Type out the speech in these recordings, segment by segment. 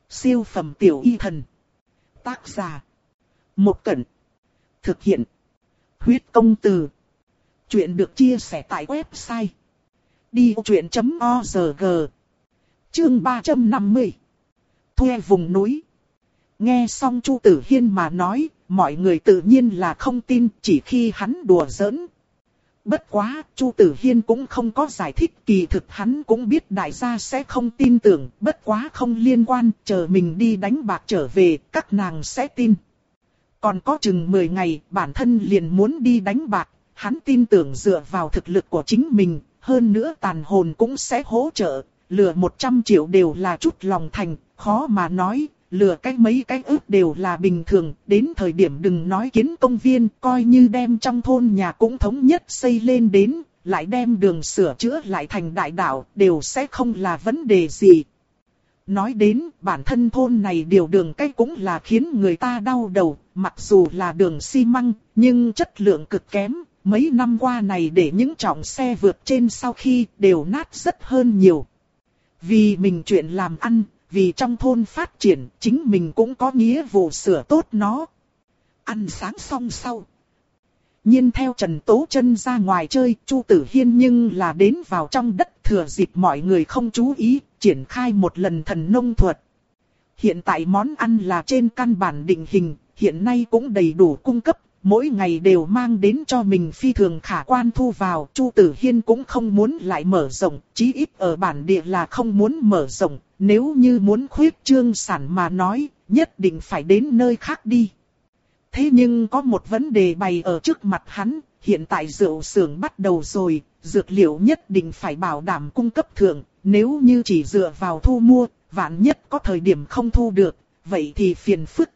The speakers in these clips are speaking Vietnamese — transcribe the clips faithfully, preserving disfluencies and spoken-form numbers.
Siêu phẩm tiểu y thần. Tác giả. Một Cẩn. Thực hiện. Huyết công từ. Chuyện được chia sẻ tại website đi vô chuyện chấm org. Chương ba trăm năm mươi. Thuê vùng núi. Nghe xong Chu Tử Hiên mà nói, mọi người tự nhiên là không tin, chỉ khi hắn đùa giỡn. Bất quá, Chu Tử Hiên cũng không có giải thích, kỳ thực hắn cũng biết đại gia sẽ không tin tưởng, bất quá không liên quan, chờ mình đi đánh bạc trở về, các nàng sẽ tin. Còn có chừng mười ngày, bản thân liền muốn đi đánh bạc, hắn tin tưởng dựa vào thực lực của chính mình, hơn nữa tàn hồn cũng sẽ hỗ trợ, lừa một trăm triệu đều là chút lòng thành, khó mà nói. Lừa cái mấy cái ước đều là bình thường, đến thời điểm đừng nói kiến công viên, coi như đem trong thôn nhà cũng thống nhất xây lên đến, lại đem đường sửa chữa lại thành đại đạo, đều sẽ không là vấn đề gì. Nói đến, bản thân thôn này điều đường cách cũng là khiến người ta đau đầu, mặc dù là đường xi măng, nhưng chất lượng cực kém, mấy năm qua này để những trọng xe vượt trên sau khi đều nát rất hơn nhiều. Vì mình chuyện làm ăn, vì trong thôn phát triển, chính mình cũng có nghĩa vụ sửa tốt nó. Ăn sáng xong sau, nhiên theo Trần Tố Chân ra ngoài chơi, Chu Tử Hiên nhưng là đến vào trong đất, thừa dịp mọi người không chú ý, triển khai một lần thần nông thuật. Hiện tại món ăn là trên căn bản định hình, hiện nay cũng đầy đủ cung cấp, mỗi ngày đều mang đến cho mình phi thường khả quan thu vào. Chu Tử Hiên cũng không muốn lại mở rộng, chí ít ở bản địa là không muốn mở rộng. Nếu như muốn khuyết trương sản mà nói, nhất định phải đến nơi khác đi. Thế nhưng có một vấn đề bày ở trước mặt hắn, hiện tại rượu xưởng bắt đầu rồi, dược liệu nhất định phải bảo đảm cung cấp thượng, nếu như chỉ dựa vào thu mua, vạn nhất có thời điểm không thu được, vậy thì phiền phức.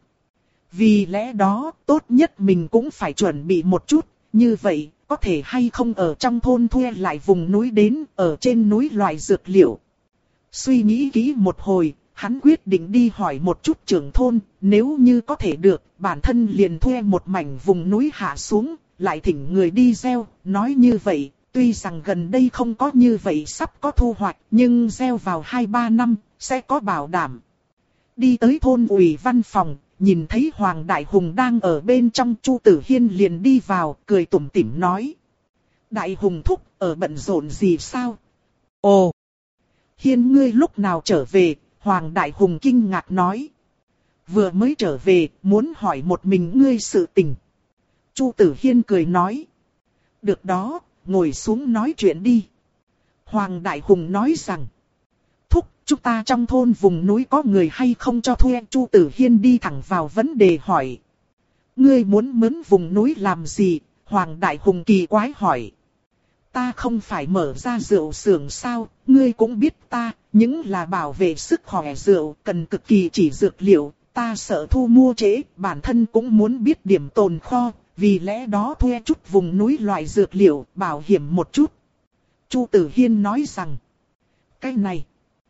Vì lẽ đó, tốt nhất mình cũng phải chuẩn bị một chút, như vậy, có thể hay không ở trong thôn thuê lại vùng núi đến, ở trên núi loại dược liệu. Suy nghĩ kỹ một hồi, hắn quyết định đi hỏi một chút trưởng thôn, nếu như có thể được, bản thân liền thuê một mảnh vùng núi hạ xuống, lại thỉnh người đi gieo, nói như vậy, tuy rằng gần đây không có như vậy sắp có thu hoạch, nhưng gieo vào hai ba năm, sẽ có bảo đảm. Đi tới thôn ủy văn phòng, nhìn thấy Hoàng Đại Hùng đang ở bên trong, Chu Tử Hiên liền đi vào, cười tủm tỉm nói. Đại Hùng thúc, ở bận rộn gì sao? Ồ! Hiên ngươi lúc nào trở về? Hoàng Đại Hùng kinh ngạc nói. Vừa mới trở về, muốn hỏi một mình ngươi sự tình. Chu Tử Hiên cười nói. Được đó, ngồi xuống nói chuyện đi. Hoàng Đại Hùng nói rằng. Thúc, chúng ta trong thôn vùng núi có người hay không cho thuê? Chu Tử Hiên đi thẳng vào vấn đề hỏi. Ngươi muốn mướn vùng núi làm gì? Hoàng Đại Hùng kỳ quái hỏi. Ta không phải mở ra rượu xưởng sao, ngươi cũng biết ta, những là bảo vệ sức khỏe rượu, cần cực kỳ chỉ dược liệu, ta sợ thu mua trễ, bản thân cũng muốn biết điểm tồn kho, vì lẽ đó thuê chút vùng núi loại dược liệu, bảo hiểm một chút. Chu Tử Hiên nói rằng, cái này,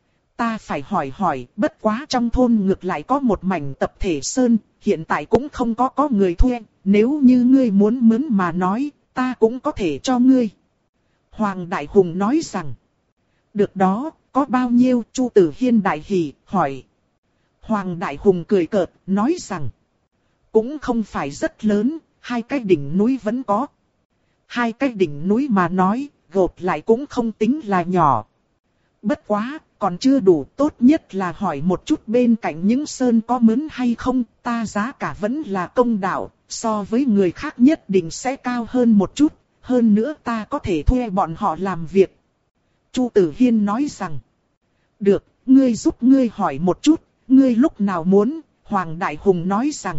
ta phải hỏi hỏi, bất quá trong thôn ngược lại có một mảnh tập thể sơn, hiện tại cũng không có có người thuê, nếu như ngươi muốn mướn mà nói, ta cũng có thể cho ngươi. Hoàng Đại Hùng nói rằng, được đó, có bao nhiêu? Chu Tử Hiên đại hỉ, hỏi. Hoàng Đại Hùng cười cợt, nói rằng, cũng không phải rất lớn, hai cái đỉnh núi vẫn có. Hai cái đỉnh núi mà nói, gộp lại cũng không tính là nhỏ. Bất quá, còn chưa đủ, tốt nhất là hỏi một chút bên cạnh những sơn có mướn hay không, ta giá cả vẫn là công đạo, so với người khác nhất định sẽ cao hơn một chút. Hơn nữa ta có thể thuê bọn họ làm việc. Chu Tử Hiên nói rằng. Được, ngươi giúp ngươi hỏi một chút, ngươi lúc nào muốn? Hoàng Đại Hùng nói rằng.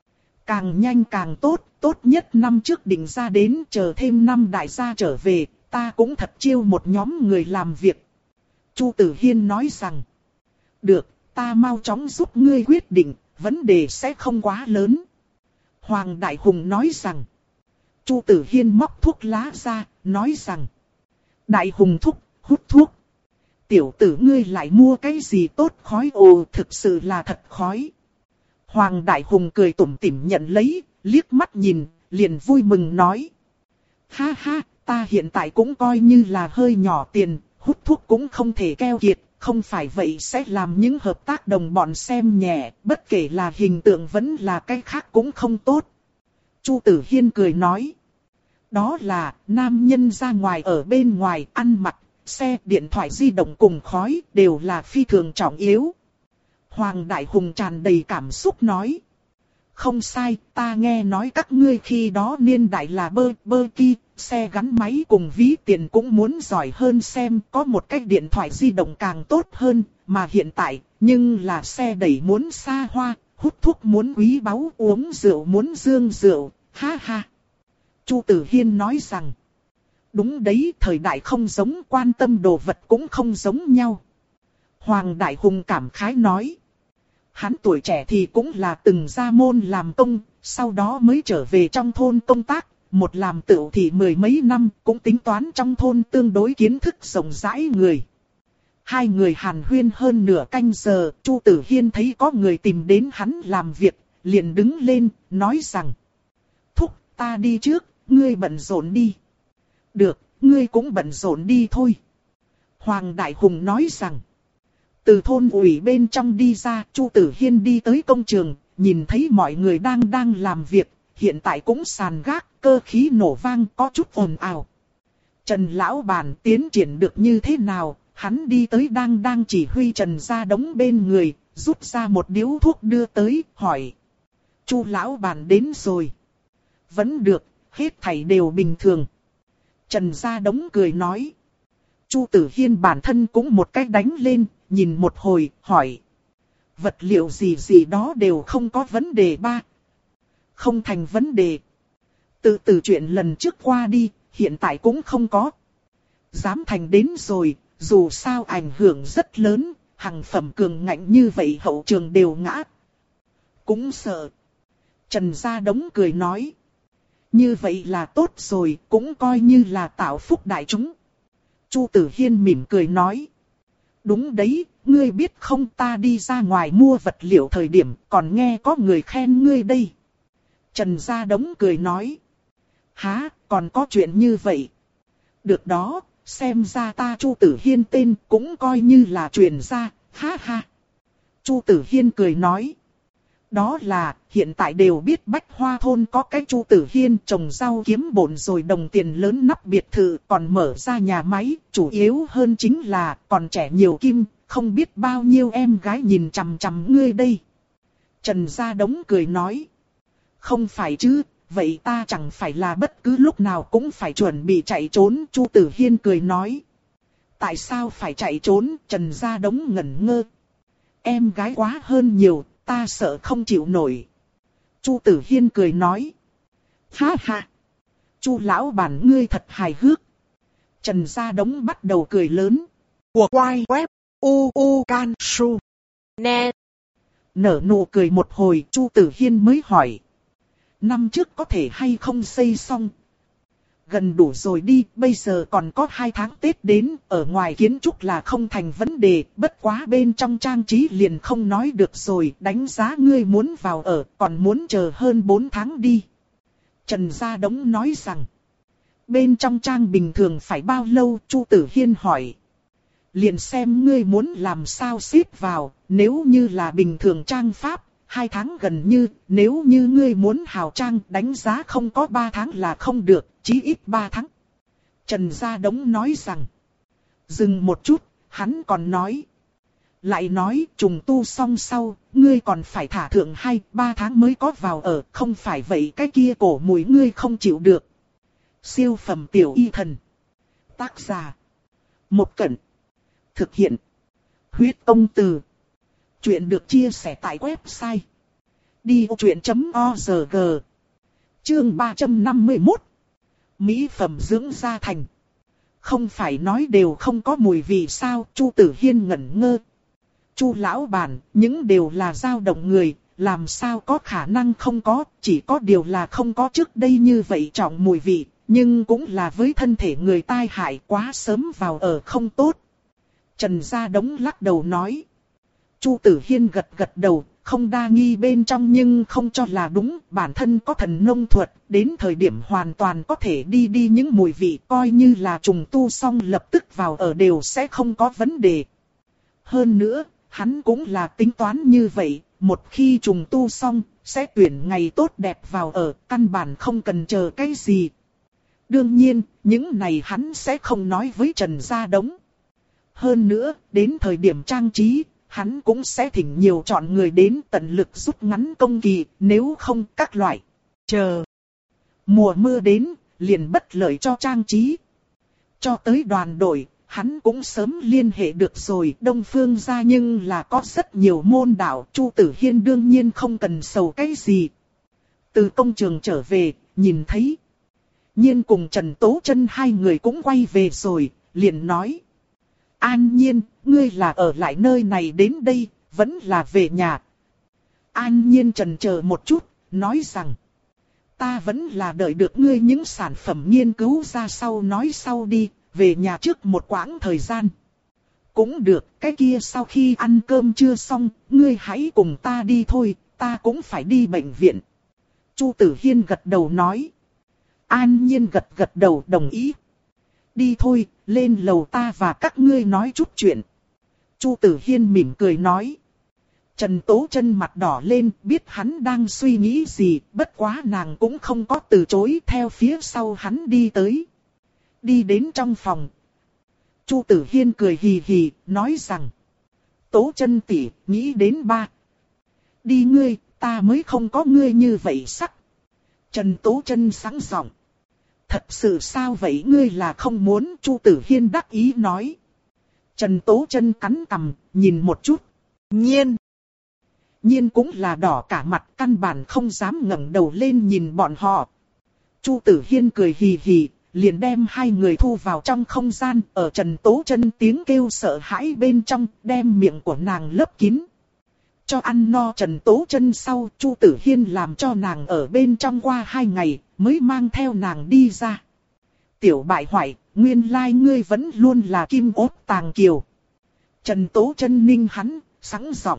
Càng nhanh càng tốt, tốt nhất năm trước định ra đến, chờ thêm năm đại gia trở về, ta cũng thật chiêu một nhóm người làm việc. Chu Tử Hiên nói rằng. Được, ta mau chóng giúp ngươi quyết định, vấn đề sẽ không quá lớn. Hoàng Đại Hùng nói rằng. Chu Tử Hiên móc thuốc lá ra, nói rằng. Đại Hùng thúc, hút thuốc. Tiểu tử ngươi lại mua cái gì tốt khói? Ồ, thực sự là thật khói. Hoàng Đại Hùng cười tủm tỉm nhận lấy, liếc mắt nhìn, liền vui mừng nói. Ha ha, ta hiện tại cũng coi như là hơi nhỏ tiền, hút thuốc cũng không thể keo kiệt, không phải vậy sẽ làm những hợp tác đồng bọn xem nhẹ, bất kể là hình tượng vẫn là cái khác cũng không tốt. Chu Tử Hiên cười nói. Đó là, nam nhân ra ngoài ở bên ngoài, ăn mặc, xe, điện thoại di động cùng khói, đều là phi thường trọng yếu. Hoàng Đại Hùng tràn đầy cảm xúc nói. Không sai, ta nghe nói các ngươi khi đó niên đại là bơ, bơ ki, xe gắn máy cùng ví tiền cũng muốn giỏi hơn xem có một cái điện thoại di động càng tốt hơn, mà hiện tại, nhưng là xe đẩy muốn xa hoa, hút thuốc muốn quý báu, uống rượu muốn dương rượu, ha ha. Chu Tử Hiên nói rằng, đúng đấy, thời đại không giống, quan tâm đồ vật cũng không giống nhau. Hoàng Đại Hùng cảm khái nói. Hắn tuổi trẻ thì cũng là từng ra môn làm công, sau đó mới trở về trong thôn công tác, một làm tựu thì mười mấy năm, cũng tính toán trong thôn tương đối kiến thức rộng rãi người. Hai người hàn huyên hơn nửa canh giờ, Chu Tử Hiên thấy có người tìm đến hắn làm việc, liền đứng lên, nói rằng. Thúc, ta đi trước, ngươi bận rộn đi. Được, ngươi cũng bận rộn đi thôi. Hoàng Đại Hùng nói rằng. Từ thôn ủy bên trong đi ra, Chu Tử Hiên đi tới công trường, nhìn thấy mọi người đang đang làm việc, hiện tại cũng sàn gác, cơ khí nổ vang có chút ồn ào. Trần Lão Bản tiến triển được như thế nào, hắn đi tới đang đang chỉ huy Trần Gia Đống bên người, rút ra một điếu thuốc đưa tới, hỏi. Chu Lão Bản đến rồi. Vẫn được, hết thảy đều bình thường. Trần Gia Đống cười nói. Chu Tử Hiên bản thân cũng một cách đánh lên, nhìn một hồi, hỏi. Vật liệu gì gì đó đều không có vấn đề ba. Không thành vấn đề. Từ từ chuyện lần trước qua đi, hiện tại cũng không có. Dám thành đến rồi, dù sao ảnh hưởng rất lớn, hàng phẩm cường ngạnh như vậy hậu trường đều ngã. Cũng sợ. Trần Gia Đống cười nói. Như vậy là tốt rồi, cũng coi như là tạo phúc đại chúng. Chu Tử Hiên mỉm cười nói. Đúng đấy, ngươi biết không, ta đi ra ngoài mua vật liệu thời điểm còn nghe có người khen ngươi đây. Trần Gia Đống cười nói. Hả, còn có chuyện như vậy? Được đó, xem ra ta Chu Tử Hiên tên cũng coi như là truyền ra, ha ha. Chu Tử Hiên cười nói. Đó là, hiện tại đều biết Bách Hoa Thôn có cái Chu Tử Hiên trồng rau kiếm bộn rồi đồng tiền lớn nắp biệt thự còn mở ra nhà máy, chủ yếu hơn chính là còn trẻ nhiều kim, không biết bao nhiêu em gái nhìn chằm chằm ngươi đây. Trần Gia Đống cười nói. Không phải chứ, vậy ta chẳng phải là bất cứ lúc nào cũng phải chuẩn bị chạy trốn, Chu Tử Hiên cười nói. Tại sao phải chạy trốn, Trần Gia Đống ngẩn ngơ. Em gái quá hơn nhiều. Ta sợ không chịu nổi. Chu Tử Hiên cười nói. Ha ha. Chu Lão Bản ngươi thật hài hước. Trần Gia Đống bắt đầu cười lớn. Của quay web. U U Can Su. Nè. Nở nụ cười một hồi, Chu Tử Hiên mới hỏi. Năm trước có thể hay không xây xong? Gần đủ rồi đi, bây giờ còn có hai tháng Tết đến, ở ngoài kiến trúc là không thành vấn đề, bất quá bên trong trang trí liền không nói được rồi, đánh giá ngươi muốn vào ở, còn muốn chờ hơn bốn tháng đi. Trần Gia Đống nói rằng, bên trong trang bình thường phải bao lâu, Chu Tử Hiên hỏi. Liền xem ngươi muốn làm sao xếp vào, nếu như là bình thường trang pháp, hai tháng gần như, nếu như ngươi muốn hào trang đánh giá không có ba tháng là không được, chí ít ba tháng. Trần Gia Đống nói rằng, dừng một chút, hắn còn nói. Lại nói, trùng tu xong sau, ngươi còn phải thả thượng hai, ba tháng mới có vào ở, không phải vậy cái kia cổ mùi ngươi không chịu được. Siêu phẩm tiểu y thần. Tác giả. Một Cẩn. Thực hiện. Huyết Công Từ. Chuyện được chia sẻ tại website đi ô chuyện chấm org. Chương ba trăm năm mươi mốt. Mỹ phẩm dưỡng da thành. Không phải nói đều không có mùi vị sao? Chu Tử Hiên ngẩn ngơ. Chu Lão Bản, những đều là dao động người, làm sao có khả năng không có, chỉ có điều là không có trước đây như vậy trọng mùi vị, nhưng cũng là với thân thể người tai hại quá sớm vào ở không tốt. Trần Gia Đống lắc đầu nói. Chu Tử Hiên gật gật đầu, không đa nghi bên trong nhưng không cho là đúng, bản thân có thần nông thuật, đến thời điểm hoàn toàn có thể đi đi những mùi vị coi như là trùng tu xong lập tức vào ở đều sẽ không có vấn đề. Hơn nữa, hắn cũng là tính toán như vậy, một khi trùng tu xong, sẽ tuyển ngày tốt đẹp vào ở, căn bản không cần chờ cái gì. Đương nhiên, những này hắn sẽ không nói với Trần Gia Đống. Hơn nữa, đến thời điểm trang trí, hắn cũng sẽ thỉnh nhiều chọn người đến tận lực rút ngắn công kỳ, nếu không các loại. Chờ mùa mưa đến, liền bất lợi cho trang trí. Cho tới đoàn đội, hắn cũng sớm liên hệ được rồi. Đông Phương gia nhưng là có rất nhiều môn đạo, Chu Tử Hiên đương nhiên không cần sầu cái gì. Từ công trường trở về, nhìn thấy Nhiên cùng Trần Tố Chân hai người cũng quay về rồi, liền nói: An Nhiên, ngươi là ở lại nơi này đến đây, vẫn là về nhà. An Nhiên chần chờ một chút, nói rằng: Ta vẫn là đợi được ngươi những sản phẩm nghiên cứu ra sau nói sau đi, về nhà trước một quãng thời gian. Cũng được, cái kia sau khi ăn cơm chưa xong, ngươi hãy cùng ta đi thôi, ta cũng phải đi bệnh viện. Chu Tử Hiên gật đầu nói. An Nhiên gật gật đầu đồng ý. Đi thôi, lên lầu ta và các ngươi nói chút chuyện. Chu Tử Hiên mỉm cười nói. Trần Tố Chân mặt đỏ lên, biết hắn đang suy nghĩ gì, bất quá nàng cũng không có từ chối, theo phía sau hắn đi tới. Đi đến trong phòng. Chu Tử Hiên cười hì hì, nói rằng: Tố Chân tỷ, nghĩ đến ba. Đi ngươi, ta mới không có ngươi như vậy sắc. Trần Tố Chân sáng giọng. Thật sự sao vậy, ngươi là không muốn? Chu Tử Hiên đắc ý nói. Trần Tố Chân cắn cằm, nhìn một chút. Nhiên. Nhiên cũng là đỏ cả mặt, căn bản không dám ngẩng đầu lên nhìn bọn họ. Chu Tử Hiên cười hì hì, liền đem hai người thu vào trong không gian, ở Trần Tố Chân tiếng kêu sợ hãi bên trong, đem miệng của nàng lấp kín. Cho ăn no Trần Tố Chân sau, Chu Tử Hiên làm cho nàng ở bên trong qua hai ngày, mới mang theo nàng đi ra. Tiểu bại hoại, nguyên lai ngươi vẫn luôn là kim ốt tàng kiều. Trần Tố Chân ninh hắn, sẵn giọng.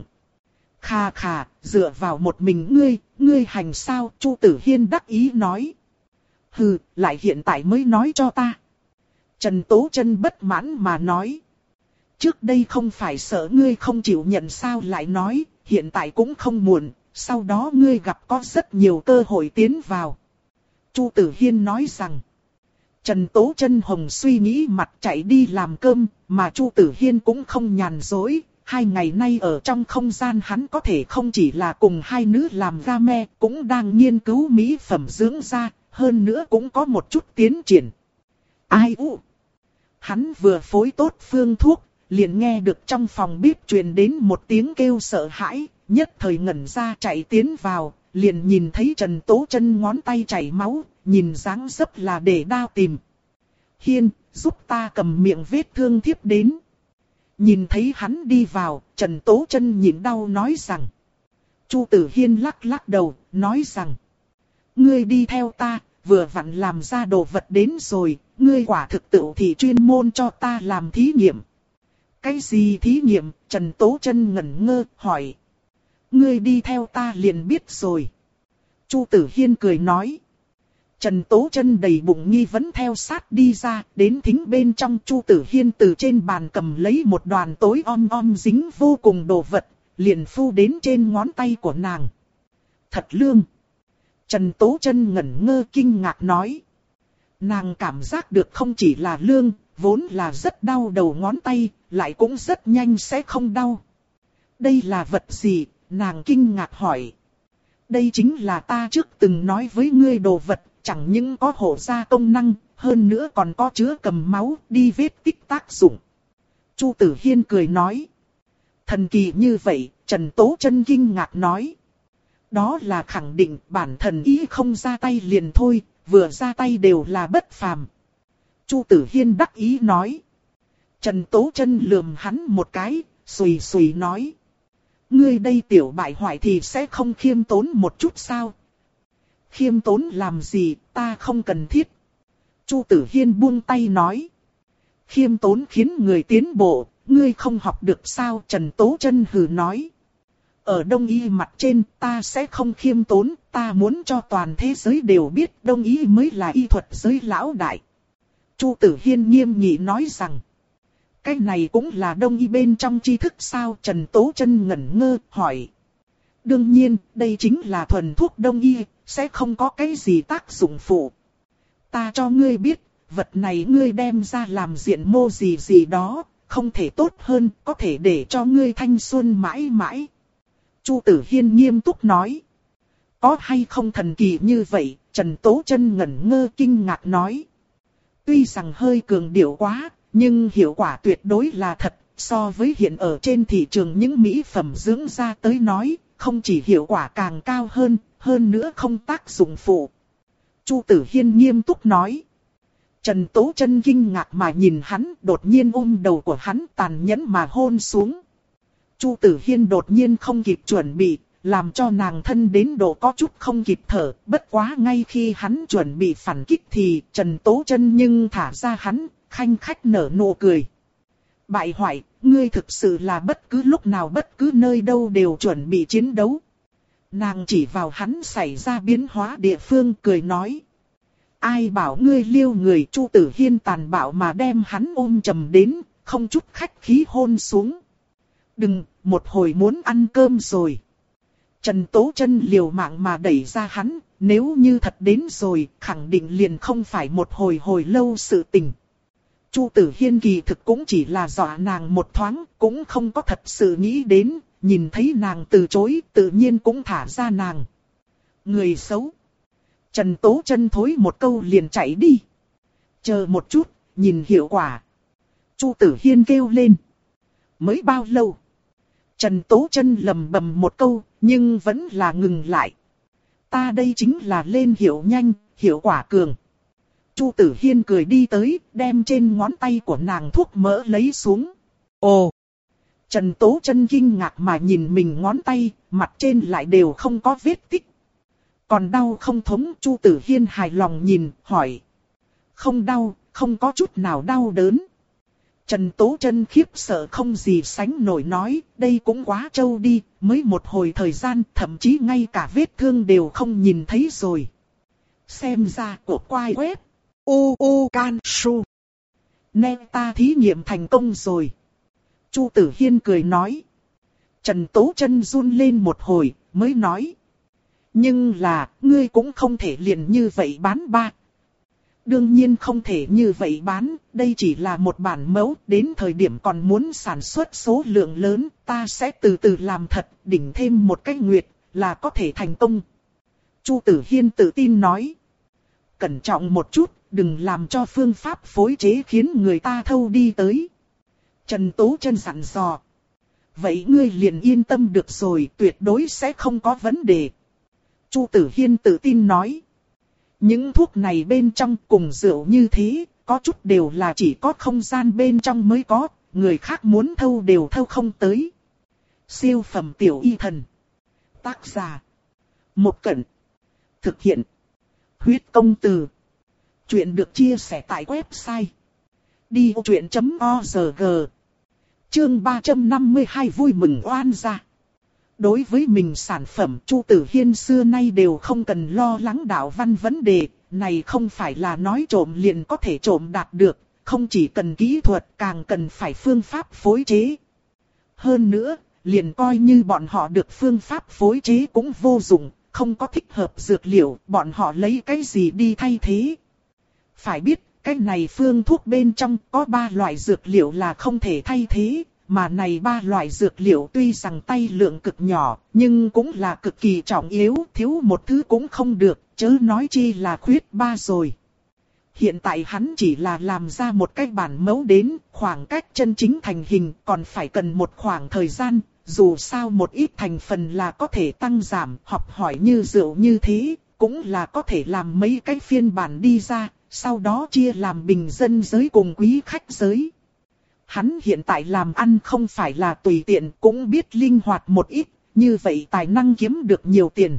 Khà khà, dựa vào một mình ngươi, ngươi hành sao? Chu Tử Hiên đắc ý nói. Hừ, lại hiện tại mới nói cho ta. Trần Tố Chân bất mãn mà nói. Trước đây không phải sợ ngươi không chịu nhận sao lại nói, hiện tại cũng không muộn, sau đó ngươi gặp có rất nhiều cơ hội tiến vào. Chu Tử Hiên nói rằng. Trần Tố Chân hồng suy nghĩ mặt chạy đi làm cơm, mà Chu Tử Hiên cũng không nhàn dối. Hai ngày nay ở trong không gian hắn có thể không chỉ là cùng hai nữ làm game, cũng đang nghiên cứu mỹ phẩm dưỡng da, hơn nữa cũng có một chút tiến triển. Ai u? Hắn vừa phối tốt phương thuốc, liền nghe được trong phòng bếp truyền đến một tiếng kêu sợ hãi, nhất thời ngẩn ra chạy tiến vào, liền nhìn thấy Trần Tố Chân ngón tay chảy máu, nhìn dáng dấp là để đao tìm. Hiên, giúp ta cầm miệng vết thương thiếp đến. Nhìn thấy hắn đi vào, Trần Tố Chân nhịn đau nói rằng. Chu Tử Hiên lắc lắc đầu, nói rằng. Ngươi đi theo ta, vừa vặn làm ra đồ vật đến rồi, ngươi quả thực tự thì chuyên môn cho ta làm thí nghiệm. Cái gì thí nghiệm? Trần Tố Chân ngẩn ngơ, hỏi. Ngươi đi theo ta liền biết rồi. Chu Tử Hiên cười nói. Trần Tố Chân đầy bụng nghi vấn theo sát đi ra, đến thính bên trong. Chu Tử Hiên từ trên bàn cầm lấy một đoàn tối om om dính vô cùng đồ vật, liền phu đến trên ngón tay của nàng. Thật lương. Trần Tố Chân ngẩn ngơ kinh ngạc nói. Nàng cảm giác được không chỉ là lương, vốn là rất đau đầu ngón tay, lại cũng rất nhanh sẽ không đau. Đây là vật gì? Nàng kinh ngạc hỏi. Đây chính là ta trước từng nói với ngươi đồ vật, chẳng những có hộ da công năng, hơn nữa còn có chứa cầm máu, đi vết tích tác dụng. Chu Tử Hiên cười nói. Thần kỳ như vậy, Trần Tố Chân kinh ngạc nói. Đó là khẳng định bản thần ý không ra tay liền thôi, vừa ra tay đều là bất phàm. Chu Tử Hiên đắc ý nói. Trần Tố Chân lườm hắn một cái, xùy xùy nói. Ngươi đây tiểu bại hoại thì sẽ không khiêm tốn một chút sao? Khiêm tốn làm gì, ta không cần thiết. Chu Tử Hiên buông tay nói. Khiêm tốn khiến người tiến bộ, ngươi không học được sao? Trần Tố Chân hừ nói. Ở Đông Y mặt trên ta sẽ không khiêm tốn, ta muốn cho toàn thế giới đều biết Đông Y mới là y thuật giới lão đại. Chu Tử Hiên nghiêm nghị nói rằng. cái này cũng là đông y bên trong tri thức sao? Trần Tố Chân ngẩn ngơ, hỏi. Đương nhiên, đây chính là thuần thuốc đông y, sẽ không có cái gì tác dụng phụ. Ta cho ngươi biết, vật này ngươi đem ra làm diện mô gì gì đó, không thể tốt hơn, có thể để cho ngươi thanh xuân mãi mãi. Chu Tử Hiên nghiêm túc nói. Có hay không thần kỳ như vậy? Trần Tố Chân ngẩn ngơ kinh ngạc nói. Tuy rằng hơi cường điệu quá, nhưng hiệu quả tuyệt đối là thật. So với hiện ở trên thị trường những mỹ phẩm dưỡng da tới nói, không chỉ hiệu quả càng cao hơn, hơn nữa không tác dụng phụ. Chu Tử Hiên nghiêm túc nói. Trần Tố Chân kinh ngạc mà nhìn hắn, đột nhiên ôm đầu của hắn tàn nhẫn mà hôn xuống. Chu Tử Hiên đột nhiên không kịp chuẩn bị, làm cho nàng thân đến độ có chút không kịp thở. Bất quá ngay khi hắn chuẩn bị phản kích thì Trần Tố Chân nhưng thả ra hắn, khanh khách nở nụ cười. Bại hoại, ngươi thực sự là bất cứ lúc nào bất cứ nơi đâu đều chuẩn bị chiến đấu. Nàng chỉ vào hắn xảy ra biến hóa địa phương cười nói. Ai bảo ngươi liêu người? Chu Tử Hiên tàn bạo mà đem hắn ôm chầm đến, không chút khách khí hôn xuống. Đừng, một hồi muốn ăn cơm rồi. Trần Tố Chân liều mạng mà đẩy ra hắn, nếu như thật đến rồi, khẳng định liền không phải một hồi hồi lâu sự tình. Chu Tử Hiên kỳ thực cũng chỉ là dọa nàng một thoáng, cũng không có thật sự nghĩ đến, nhìn thấy nàng từ chối, tự nhiên cũng thả ra nàng. Người xấu. Trần Tố Chân thối một câu liền chạy đi. Chờ một chút, nhìn hiệu quả. Chu Tử Hiên kêu lên. Mới bao lâu? Trần Tố Chân lầm bầm một câu, nhưng vẫn là ngừng lại. Ta đây chính là lên hiệu nhanh, hiệu quả cường. Chu Tử Hiên cười đi tới, đem trên ngón tay của nàng thuốc mỡ lấy xuống. Ồ! Trần Tố Chân kinh ngạc mà nhìn mình ngón tay, mặt trên lại đều không có vết tích. Còn đau không thống? Chu Tử Hiên hài lòng nhìn, hỏi. Không đau, không có chút nào đau đớn. Trần Tố Chân khiếp sợ không gì sánh nổi nói, đây cũng quá trâu đi, mới một hồi thời gian, thậm chí ngay cả vết thương đều không nhìn thấy rồi. Xem ra của quai web, u u can su. Nè ta thí nghiệm thành công rồi. Chu Tử Hiên cười nói. Trần Tố Chân run lên một hồi, mới nói. Nhưng là, ngươi cũng không thể liền như vậy bán ba. Đương nhiên không thể như vậy bán, đây chỉ là một bản mẫu, đến thời điểm còn muốn sản xuất số lượng lớn, ta sẽ từ từ làm thật, đỉnh thêm một cái nguyệt, là có thể thành công. Chu Tử Hiên tự tin nói. Cẩn trọng một chút, đừng làm cho phương pháp phối chế khiến người ta thâu đi tới. Trần Tố Chân dặn dò. Vậy ngươi liền yên tâm được rồi, tuyệt đối sẽ không có vấn đề. Chu Tử Hiên tự tin nói. Những thuốc này bên trong cùng rượu như thế, có chút đều là chỉ có không gian bên trong mới có, người khác muốn thâu đều thâu không tới. Siêu phẩm tiểu y thần. Tác giả. Một Cẩn. Thực hiện. Huyết công từ. Chuyện được chia sẻ tại website. đi vô chuyện chấm org. Chương ba trăm năm mươi hai vui mừng oan gia. Đối với mình sản phẩm, Chu Tử Hiên xưa nay đều không cần lo lắng đạo văn vấn đề, này không phải là nói trộm liền có thể trộm đạt được, không chỉ cần kỹ thuật càng cần phải phương pháp phối chế. Hơn nữa, liền coi như bọn họ được phương pháp phối chế cũng vô dụng, không có thích hợp dược liệu, bọn họ lấy cái gì đi thay thế. Phải biết, cái này phương thuốc bên trong có ba loại dược liệu là không thể thay thế. Mà này ba loại dược liệu tuy rằng tay lượng cực nhỏ, nhưng cũng là cực kỳ trọng yếu, thiếu một thứ cũng không được, chớ nói chi là khuyết ba rồi. Hiện tại hắn chỉ là làm ra một cái bản mẫu đến, khoảng cách chân chính thành hình còn phải cần một khoảng thời gian, dù sao một ít thành phần là có thể tăng giảm, học hỏi như rượu như thế, cũng là có thể làm mấy cái phiên bản đi ra, sau đó chia làm bình dân giới cùng quý khách giới. Hắn hiện tại làm ăn không phải là tùy tiện, cũng biết linh hoạt một ít, như vậy tài năng kiếm được nhiều tiền.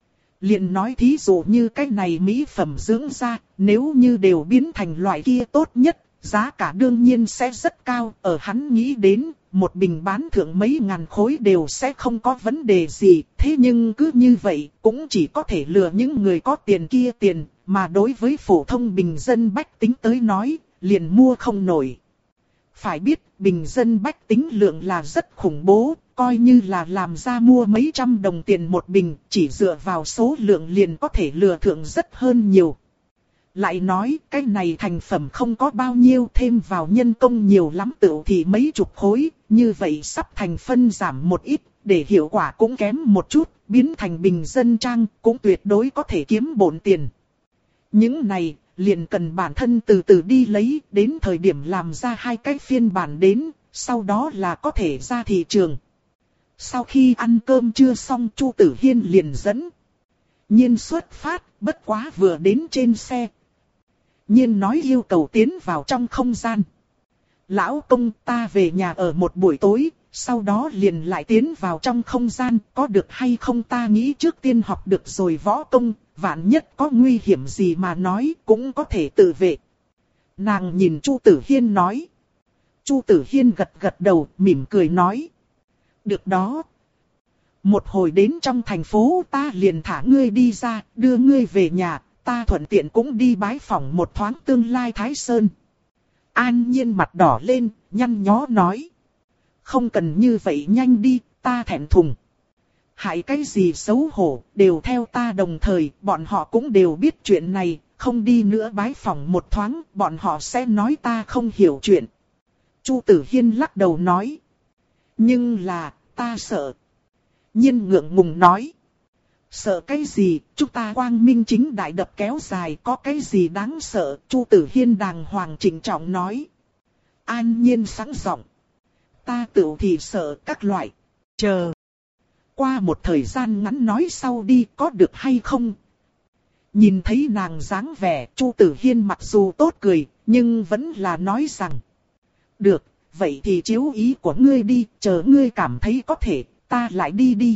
Liền nói thí dụ như cái này mỹ phẩm dưỡng da, nếu như đều biến thành loại kia tốt nhất, giá cả đương nhiên sẽ rất cao. Ở hắn nghĩ đến, một bình bán thượng mấy ngàn khối đều sẽ không có vấn đề gì. Thế nhưng cứ như vậy, cũng chỉ có thể lừa những người có tiền kia tiền, mà đối với phổ thông bình dân bách tính tới nói, liền mua không nổi. phải biết, bình dân bách tính lượng là rất khủng bố, coi như là làm ra mua mấy trăm đồng tiền một bình, chỉ dựa vào số lượng liền có thể lừa thượng rất hơn nhiều. Lại nói, cái này thành phẩm không có bao nhiêu, thêm vào nhân công nhiều lắm tựu thì mấy chục khối, như vậy sắp thành phân giảm một ít, để hiệu quả cũng kém một chút, biến thành bình dân trang, cũng tuyệt đối có thể kiếm bộn tiền. Những này, liền cần bản thân từ từ đi lấy, đến thời điểm làm ra hai cái phiên bản đến, sau đó là có thể ra thị trường. Sau khi ăn cơm trưa xong, Chu Tử Hiên liền dẫn Nhiên xuất phát, bất quá vừa đến trên xe. Nhiên nói yêu cầu tiến vào trong không gian. Lão công, ta về nhà ở một buổi tối, sau đó liền lại tiến vào trong không gian, có được hay không? Ta nghĩ trước tiên học được rồi võ công, vạn nhất có nguy hiểm gì mà nói cũng có thể tự vệ. Nàng nhìn Chu Tử Hiên nói. Chu Tử Hiên gật gật đầu, mỉm cười nói. Được đó. Một hồi đến trong thành phố ta liền thả ngươi đi ra, đưa ngươi về nhà, ta thuận tiện cũng đi bái phỏng một thoáng tương lai Thái Sơn. An Nhiên mặt đỏ lên, nhăn nhó nói. Không cần như vậy nhanh đi, ta thẹn thùng. Hại cái gì xấu hổ, đều theo ta đồng thời, bọn họ cũng đều biết chuyện này, không đi nữa bái phỏng một thoáng, bọn họ sẽ nói ta không hiểu chuyện. Chu Tử Hiên lắc đầu nói. Nhưng là, ta sợ. Nhiên ngượng ngùng nói. Sợ cái gì, chúng ta quang minh chính đại đập kéo dài, có cái gì đáng sợ? Chu Tử Hiên đàng hoàng trịnh trọng nói. An Nhiên sẵn giọng. Ta tự thì sợ các loại. Chờ. Qua một thời gian ngắn nói sau đi, có được hay không? Nhìn thấy nàng dáng vẻ, Chu Tử Hiên mặc dù tốt cười, nhưng vẫn là nói rằng. Được, vậy thì chiếu ý của ngươi đi, chờ ngươi cảm thấy có thể, ta lại đi đi.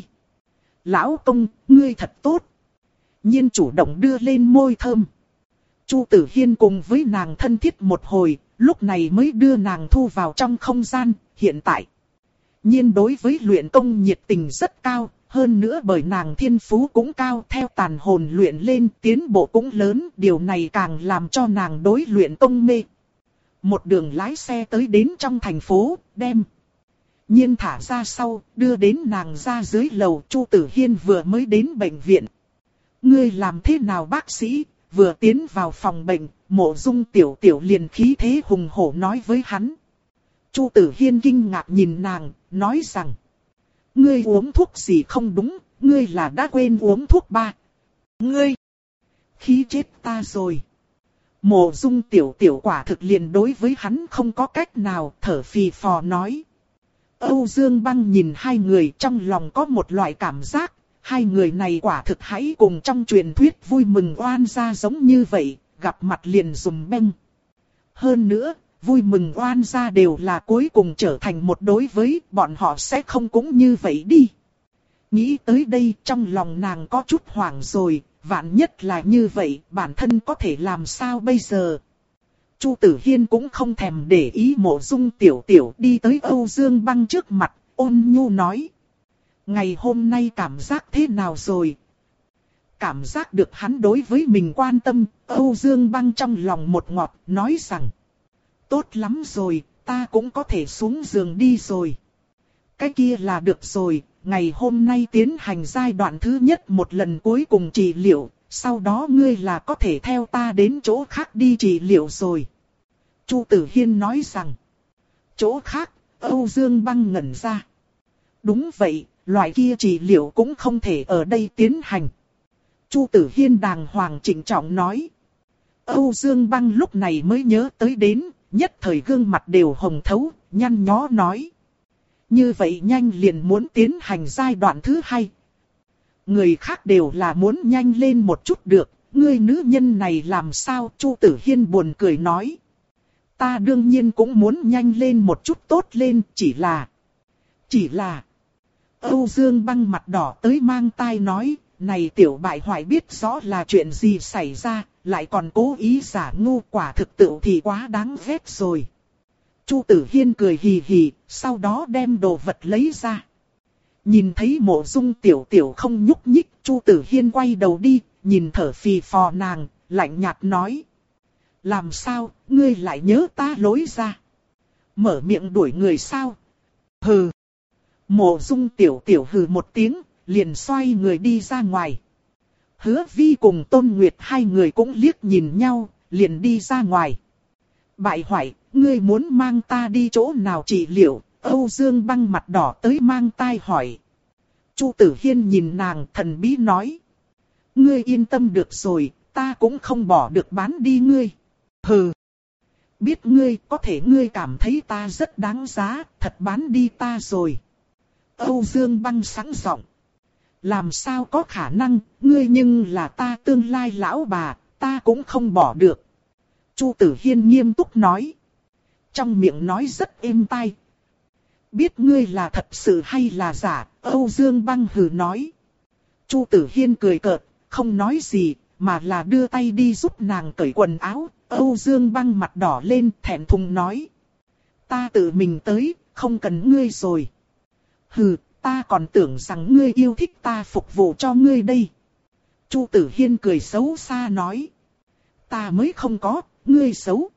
Lão công, ngươi thật tốt. Nhiên chủ động đưa lên môi thơm. Chu Tử Hiên cùng với nàng thân thiết một hồi, lúc này mới đưa nàng thu vào trong không gian. Hiện tại, Nhiên đối với luyện công nhiệt tình rất cao, hơn nữa bởi nàng thiên phú cũng cao, theo tàn hồn luyện lên tiến bộ cũng lớn, điều này càng làm cho nàng đối luyện công mê. Một đường lái xe tới đến trong thành phố, đem Nhiên thả ra sau, đưa đến nàng ra dưới lầu. Chu Tử Hiên vừa mới đến bệnh viện. Ngươi làm thế nào bác sĩ? Vừa tiến vào phòng bệnh, Mộ Dung tiểu tiểu liền khí thế hùng hổ nói với hắn. Chu Tử Hiên kinh ngạc nhìn nàng, nói rằng. Ngươi uống thuốc gì không đúng, ngươi là đã quên uống thuốc ba. Ngươi, khí chết ta rồi. Mộ Dung tiểu tiểu quả thực liền đối với hắn không có cách nào, thở phì phò nói. Âu Dương Băng nhìn hai người trong lòng có một loại cảm giác, hai người này quả thực hãy cùng trong truyền thuyết vui mừng oan gia giống như vậy, gặp mặt liền dùm beng. Hơn nữa, vui mừng oan gia đều là cuối cùng trở thành một đối với, bọn họ sẽ không cũng như vậy đi. Nghĩ tới đây trong lòng nàng có chút hoảng rồi, vạn nhất là như vậy, bản thân có thể làm sao bây giờ? Chu Tử Hiên cũng không thèm để ý Mộ Dung tiểu tiểu, đi tới Âu Dương Băng trước mặt, ôn nhu nói. Ngày hôm nay cảm giác thế nào rồi? Cảm giác được hắn đối với mình quan tâm, Âu Dương Băng trong lòng một ngọt, nói rằng. Tốt lắm rồi, ta cũng có thể xuống giường đi rồi. Cái kia là được rồi, ngày hôm nay tiến hành giai đoạn thứ nhất một lần cuối cùng trị liệu. Sau đó ngươi là có thể theo ta đến chỗ khác đi trị liệu rồi. Chu Tử Hiên nói rằng. Chỗ khác, Âu Dương Băng ngẩn ra. Đúng vậy, loại kia trị liệu cũng không thể ở đây tiến hành. Chu Tử Hiên đàng hoàng trịnh trọng nói. Âu Dương Băng lúc này mới nhớ tới đến, nhất thời gương mặt đều hồng thấu, nhăn nhó nói. Như vậy nhanh liền muốn tiến hành giai đoạn thứ hai. Người khác đều là muốn nhanh lên một chút được, ngươi nữ nhân này làm sao? Chu Tử Hiên buồn cười nói. Ta đương nhiên cũng muốn nhanh lên một chút tốt lên, chỉ là... Chỉ là... Âu Dương Băng mặt đỏ tới mang tai nói, này tiểu bại hoại biết rõ là chuyện gì xảy ra, lại còn cố ý giả ngu, quả thực tự thì quá đáng ghét rồi. Chu Tử Hiên cười hì hì, sau đó đem đồ vật lấy ra. Nhìn thấy Mộ Dung tiểu tiểu không nhúc nhích, Chu Tử Hiên quay đầu đi, nhìn thở phì phò nàng, lạnh nhạt nói. Làm sao, ngươi lại nhớ ta lối ra? Mở miệng đuổi người sao? Hừ. Mộ Dung tiểu tiểu hừ một tiếng, liền xoay người đi ra ngoài. Hứa Vi cùng Tôn Nguyệt hai người cũng liếc nhìn nhau, liền đi ra ngoài. Bại hoại, ngươi muốn mang ta đi chỗ nào trị liệu? Âu Dương Băng mặt đỏ tới mang tai hỏi. Chu Tử Hiên nhìn nàng thần bí nói. Ngươi yên tâm được rồi, ta cũng không bỏ được bán đi ngươi. Hừ. Biết ngươi, có thể ngươi cảm thấy ta rất đáng giá, thật bán đi ta rồi. Âu Dương Băng sẵn giọng. Làm sao có khả năng, ngươi nhưng là ta tương lai lão bà, ta cũng không bỏ được. Chu Tử Hiên nghiêm túc nói. Trong miệng nói rất êm tai. Biết ngươi là thật sự hay là giả, Âu Dương Băng hừ nói. Chu Tử Hiên cười cợt, không nói gì, mà là đưa tay đi giúp nàng cởi quần áo. Âu Dương Băng mặt đỏ lên, thẹn thùng nói. Ta tự mình tới, không cần ngươi rồi. Hừ, ta còn tưởng rằng ngươi yêu thích ta phục vụ cho ngươi đây. Chu Tử Hiên cười xấu xa nói. Ta mới không có, ngươi xấu.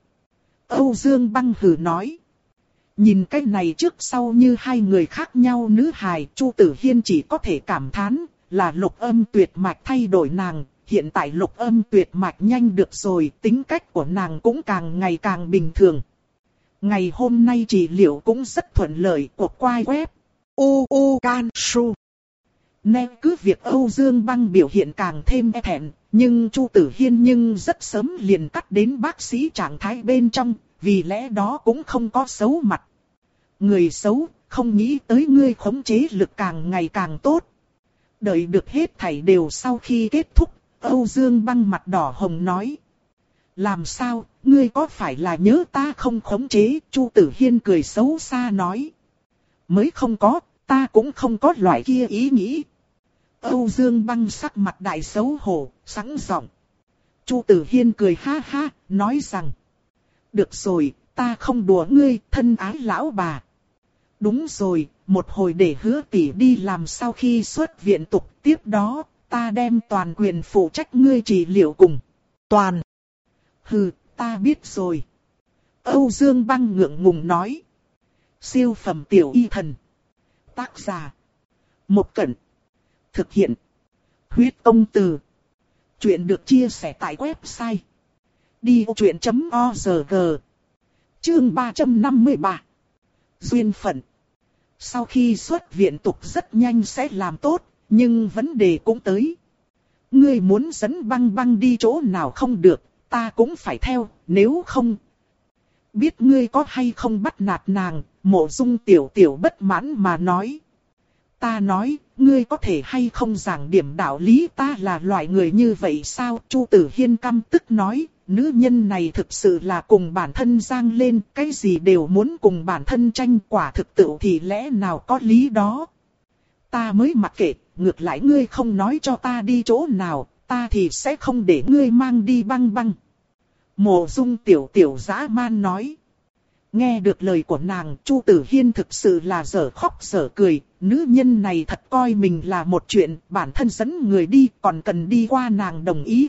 Âu Dương Băng hừ nói. Nhìn cái này trước sau như hai người khác nhau nữ hài, Chu Tử Hiên chỉ có thể cảm thán, là Lục Âm Tuyệt Mạch thay đổi nàng. Hiện tại Lục Âm Tuyệt Mạch nhanh được rồi, tính cách của nàng cũng càng ngày càng bình thường. Ngày hôm nay trị liệu cũng rất thuận lợi, cuộc quay web. U U Can Su. Nên cứ việc Âu Dương Băng biểu hiện càng thêm e thẹn, nhưng Chu Tử Hiên nhưng rất sớm liền cắt đến bác sĩ trạng thái bên trong, vì lẽ đó cũng không có xấu mặt. Người xấu, không nghĩ tới ngươi khống chế lực càng ngày càng tốt. Đợi được hết thảy đều sau khi kết thúc, Âu Dương Băng mặt đỏ hồng nói. Làm sao, ngươi có phải là nhớ ta không khống chế? Chu Tử Hiên cười xấu xa nói. Mới không có, ta cũng không có loại kia ý nghĩ. Âu Dương Băng sắc mặt đại xấu hổ, sẵn giọng. Chu Tử Hiên cười ha ha, nói rằng. Được rồi, ta không đùa ngươi, thân ái lão bà. Đúng rồi, một hồi để Hứa tỷ đi làm sau khi xuất viện tục, tiếp đó, ta đem toàn quyền phụ trách ngươi trị liệu cùng. Toàn. Hừ, ta biết rồi. Âu Dương Băng ngượng ngùng nói. Siêu phẩm tiểu y thần. Tác giả. Một Cẩn. Thực hiện. Huyết Công Từ. Chuyện được chia sẻ tại website. đi ô chuyện chấm o rờ giê. Chương ba trăm năm mươi ba. Duyên phận. Sau khi xuất viện tục rất nhanh sẽ làm tốt, nhưng vấn đề cũng tới. Ngươi muốn dẫn Băng Băng đi chỗ nào không được, ta cũng phải theo, nếu không. Biết ngươi có hay không bắt nạt nàng, Mộ Dung tiểu tiểu bất mãn mà nói. Ta nói, ngươi có thể hay không giảng điểm đạo lý, ta là loại người như vậy sao? Chu Tử Hiên căm tức nói, nữ nhân này thực sự là cùng bản thân giang lên, cái gì đều muốn cùng bản thân tranh, quả thực tự thì lẽ nào có lý đó. Ta mới mặc kệ, ngược lại ngươi không nói cho ta đi chỗ nào, ta thì sẽ không để ngươi mang đi Băng Băng. Mộ Dung tiểu tiểu dã man nói. Nghe được lời của nàng, Chu Tử Hiên thực sự là dở khóc dở cười, nữ nhân này thật coi mình là một chuyện, bản thân dẫn người đi còn cần đi qua nàng đồng ý.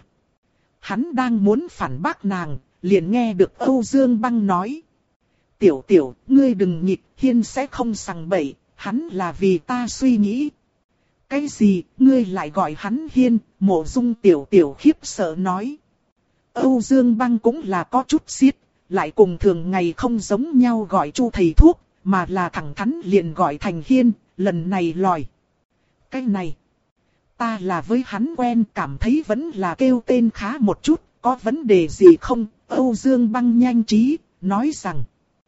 Hắn đang muốn phản bác nàng, liền nghe được Âu Dương Băng nói. Tiểu tiểu, ngươi đừng nhịp, Hiên sẽ không sằng bậy, hắn là vì ta suy nghĩ. Cái gì, ngươi lại gọi hắn Hiên? Mộ Dung tiểu tiểu khiếp sợ nói. Âu Dương Băng cũng là có chút xiết, lại cùng thường ngày không giống nhau gọi Chu thầy thuốc, mà là thẳng thắn liền gọi thành Hiên, lần này lòi. Cái này, ta là với hắn quen, cảm thấy vẫn là kêu tên khá một chút, có vấn đề gì không? Âu Dương Băng nhanh trí, nói rằng.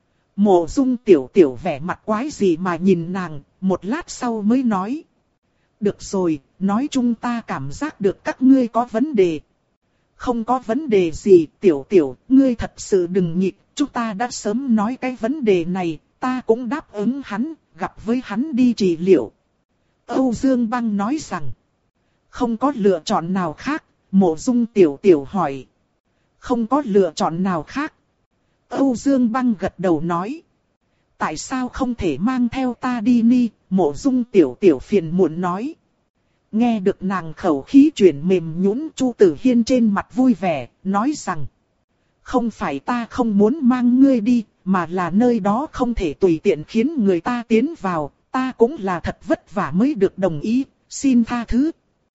Mộ Dung tiểu tiểu vẻ mặt quái gì mà nhìn nàng, một lát sau mới nói. Được rồi, nói chung ta cảm giác được các ngươi có vấn đề. Không có vấn đề gì, tiểu tiểu, ngươi thật sự đừng nhịp, chúng ta đã sớm nói cái vấn đề này, ta cũng đáp ứng hắn, gặp với hắn đi trị liệu. Âu Dương Băng nói rằng, không có lựa chọn nào khác, Mộ Dung tiểu tiểu hỏi. Không có lựa chọn nào khác. Âu Dương Băng gật đầu nói. Tại sao không thể mang theo ta đi ni? Mộ Dung tiểu tiểu phiền muộn nói. Nghe được nàng khẩu khí chuyển mềm nhũn, Chu Tử Hiên trên mặt vui vẻ, nói rằng. Không phải ta không muốn mang ngươi đi, mà là nơi đó không thể tùy tiện khiến người ta tiến vào, ta cũng là thật vất vả mới được đồng ý, xin tha thứ.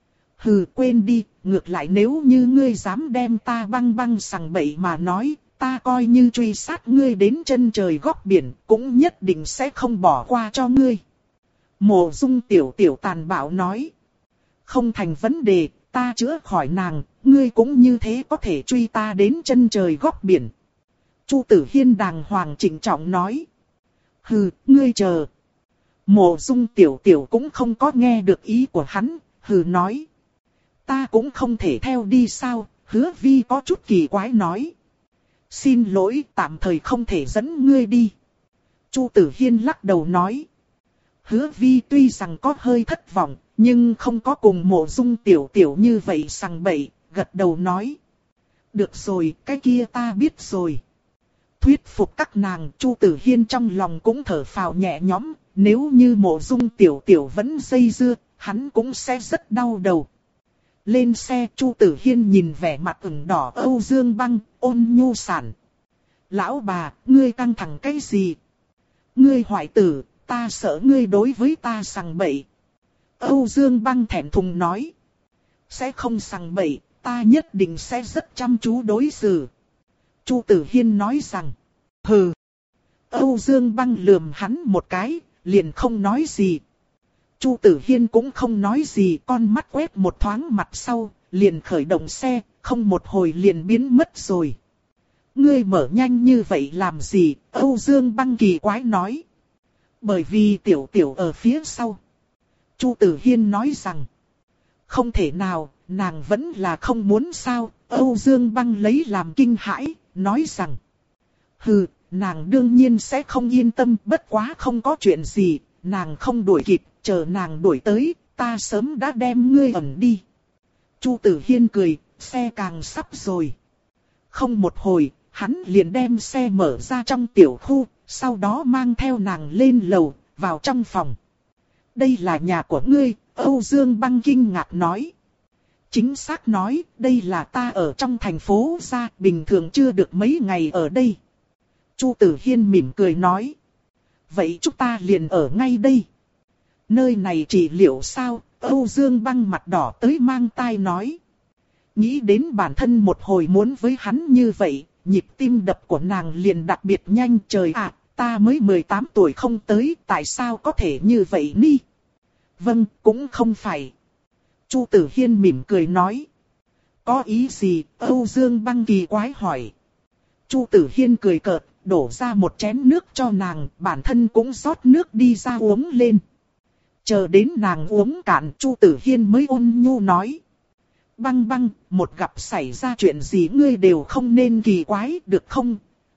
Hừ, quên đi, ngược lại nếu như ngươi dám đem ta băng băng sằng bậy mà nói, ta coi như truy sát ngươi đến chân trời góc biển, cũng nhất định sẽ không bỏ qua cho ngươi. Mộ Dung tiểu tiểu tàn bạo nói. Không thành vấn đề, ta chữa khỏi nàng, ngươi cũng như thế có thể truy ta đến chân trời góc biển. Chu Tử Hiên đàng hoàng trịnh trọng nói. Hừ, ngươi chờ. Mộ Dung tiểu tiểu cũng không có nghe được ý của hắn, hừ nói. Ta cũng không thể theo đi sao, Hứa Vi có chút kỳ quái nói. Xin lỗi, tạm thời không thể dẫn ngươi đi. Chu Tử Hiên lắc đầu nói. Hứa Vi tuy rằng có hơi thất vọng, nhưng không có cùng Mộ Dung tiểu tiểu như vậy sằng bậy, gật đầu nói. Được rồi, cái kia ta biết rồi. Thuyết phục các nàng, Chu Tử Hiên trong lòng cũng thở phào nhẹ nhõm, nếu như Mộ Dung tiểu tiểu vẫn dây dưa, hắn cũng sẽ rất đau đầu. Lên xe, Chu Tử Hiên nhìn vẻ mặt ửng đỏ Âu Dương Băng, ôn nhu sản. Lão bà, ngươi căng thẳng cái gì? Ngươi hoại tử, ta sợ ngươi đối với ta sằng bậy. Âu Dương Băng thẹn thùng nói. Sẽ không sằng bậy, ta nhất định sẽ rất chăm chú đối xử. Chu Tử Hiên nói rằng. Hừ. Âu Dương Băng lườm hắn một cái, liền không nói gì. Chu Tử Hiên cũng không nói gì, con mắt quét một thoáng mặt sau, liền khởi động xe, không một hồi liền biến mất rồi. Ngươi mở nhanh như vậy làm gì? Âu Dương Băng kỳ quái nói. Bởi vì tiểu tiểu ở phía sau. Chu Tử Hiên nói rằng. Không thể nào, nàng vẫn là không muốn sao? Âu Dương Băng lấy làm kinh hãi, nói rằng. Hừ, nàng đương nhiên sẽ không yên tâm, bất quá không có chuyện gì, nàng không đuổi kịp, chờ nàng đuổi tới, ta sớm đã đem ngươi ẩn đi. Chu Tử Hiên cười, xe càng sắp rồi. Không một hồi, hắn liền đem xe mở ra trong tiểu khu, sau đó mang theo nàng lên lầu, vào trong phòng. Đây là nhà của ngươi, Âu Dương Băng kinh ngạc nói. Chính xác nói, đây là ta ở trong thành phố ra, bình thường chưa được mấy ngày ở đây. Chu Tử Hiên mỉm cười nói. Vậy chúng ta liền ở ngay đây. Nơi này trị liệu sao? Âu Dương Băng mặt đỏ tới mang tai nói. Nghĩ đến bản thân một hồi muốn với hắn như vậy, nhịp tim đập của nàng liền đặc biệt nhanh. Trời ạ, ta mới mười tám tuổi không tới, tại sao có thể như vậy ni? Vâng, cũng không phải. Chu Tử Hiên mỉm cười nói. Có ý gì? Âu Dương Băng kỳ quái hỏi. Chu Tử Hiên cười cợt, đổ ra một chén nước cho nàng, bản thân cũng rót nước đi ra uống lên. Chờ đến nàng uống cạn, Chu Tử Hiên mới ôn nhu nói. Băng Băng, một gặp xảy ra chuyện gì ngươi đều không nên kỳ quái, được không?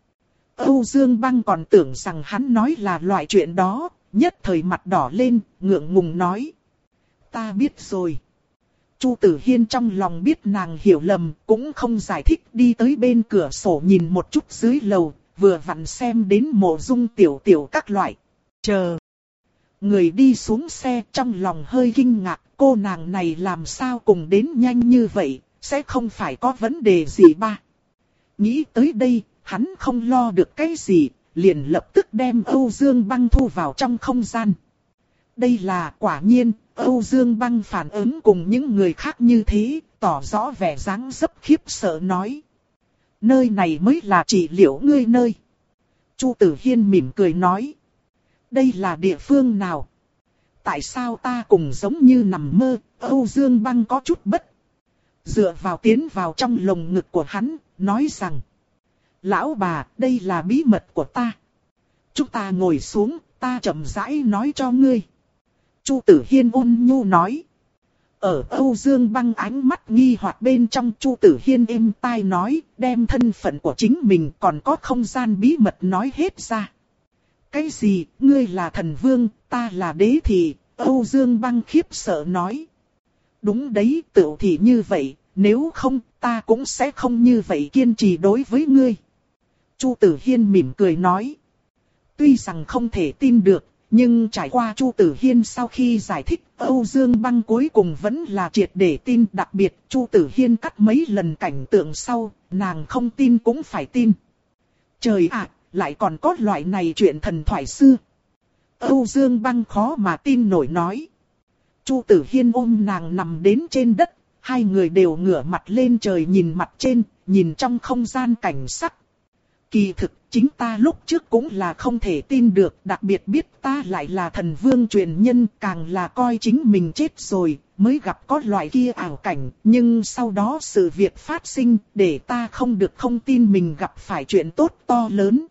Âu Dương Băng còn tưởng rằng hắn nói là loại chuyện đó, nhất thời mặt đỏ lên, ngượng ngùng nói. Ta biết rồi. Chu Tử Hiên trong lòng biết nàng hiểu lầm, cũng không giải thích, đi tới bên cửa sổ nhìn một chút dưới lầu, vừa vặn xem đến Mộ Dung tiểu tiểu các loại. Chờ. Người đi xuống xe trong lòng hơi kinh ngạc, cô nàng này làm sao cùng đến nhanh như vậy, sẽ không phải có vấn đề gì ba. Nghĩ tới đây, hắn không lo được cái gì, liền lập tức đem Âu Dương Băng thu vào trong không gian. Đây là quả nhiên, Âu Dương Băng phản ứng cùng những người khác như thế, tỏ rõ vẻ dáng dấp khiếp sợ nói. Nơi này mới là trị liệu ngươi nơi. Chu Tử Hiên mỉm cười nói. Đây là địa phương nào? Tại sao ta cùng giống như nằm mơ? Âu Dương Băng có chút bất. Dựa vào tiến vào trong lồng ngực của hắn, nói rằng. Lão bà, đây là bí mật của ta. Chúng ta ngồi xuống, ta chậm rãi nói cho ngươi. Chu Tử Hiên ôn nhu nói. Ở Âu Dương Băng ánh mắt nghi hoặc bên trong, Chu Tử Hiên êm tai nói, đem thân phận của chính mình còn có không gian bí mật nói hết ra. Cái gì, ngươi là thần vương, ta là đế thị, Âu Dương Băng khiếp sợ nói. Đúng đấy, tựu thì như vậy, nếu không, ta cũng sẽ không như vậy kiên trì đối với ngươi. Chu Tử Hiên mỉm cười nói. Tuy rằng không thể tin được, nhưng trải qua Chu Tử Hiên sau khi giải thích, Âu Dương Băng cuối cùng vẫn là triệt để tin. Đặc biệt, Chu Tử Hiên cắt mấy lần cảnh tượng sau, nàng không tin cũng phải tin. Trời ạ, lại còn có loại này chuyện thần thoại xưa. Âu Dương Băng khó mà tin nổi nói. Chu Tử Hiên ôm nàng nằm đến trên đất, hai người đều ngửa mặt lên trời nhìn mặt trên, nhìn trong không gian cảnh sắc. Kỳ thực, chính ta lúc trước cũng là không thể tin được, đặc biệt biết ta lại là thần vương truyền nhân, càng là coi chính mình chết rồi, mới gặp có loại kia ảo cảnh, nhưng sau đó sự việc phát sinh, để ta không được không tin mình gặp phải chuyện tốt to lớn.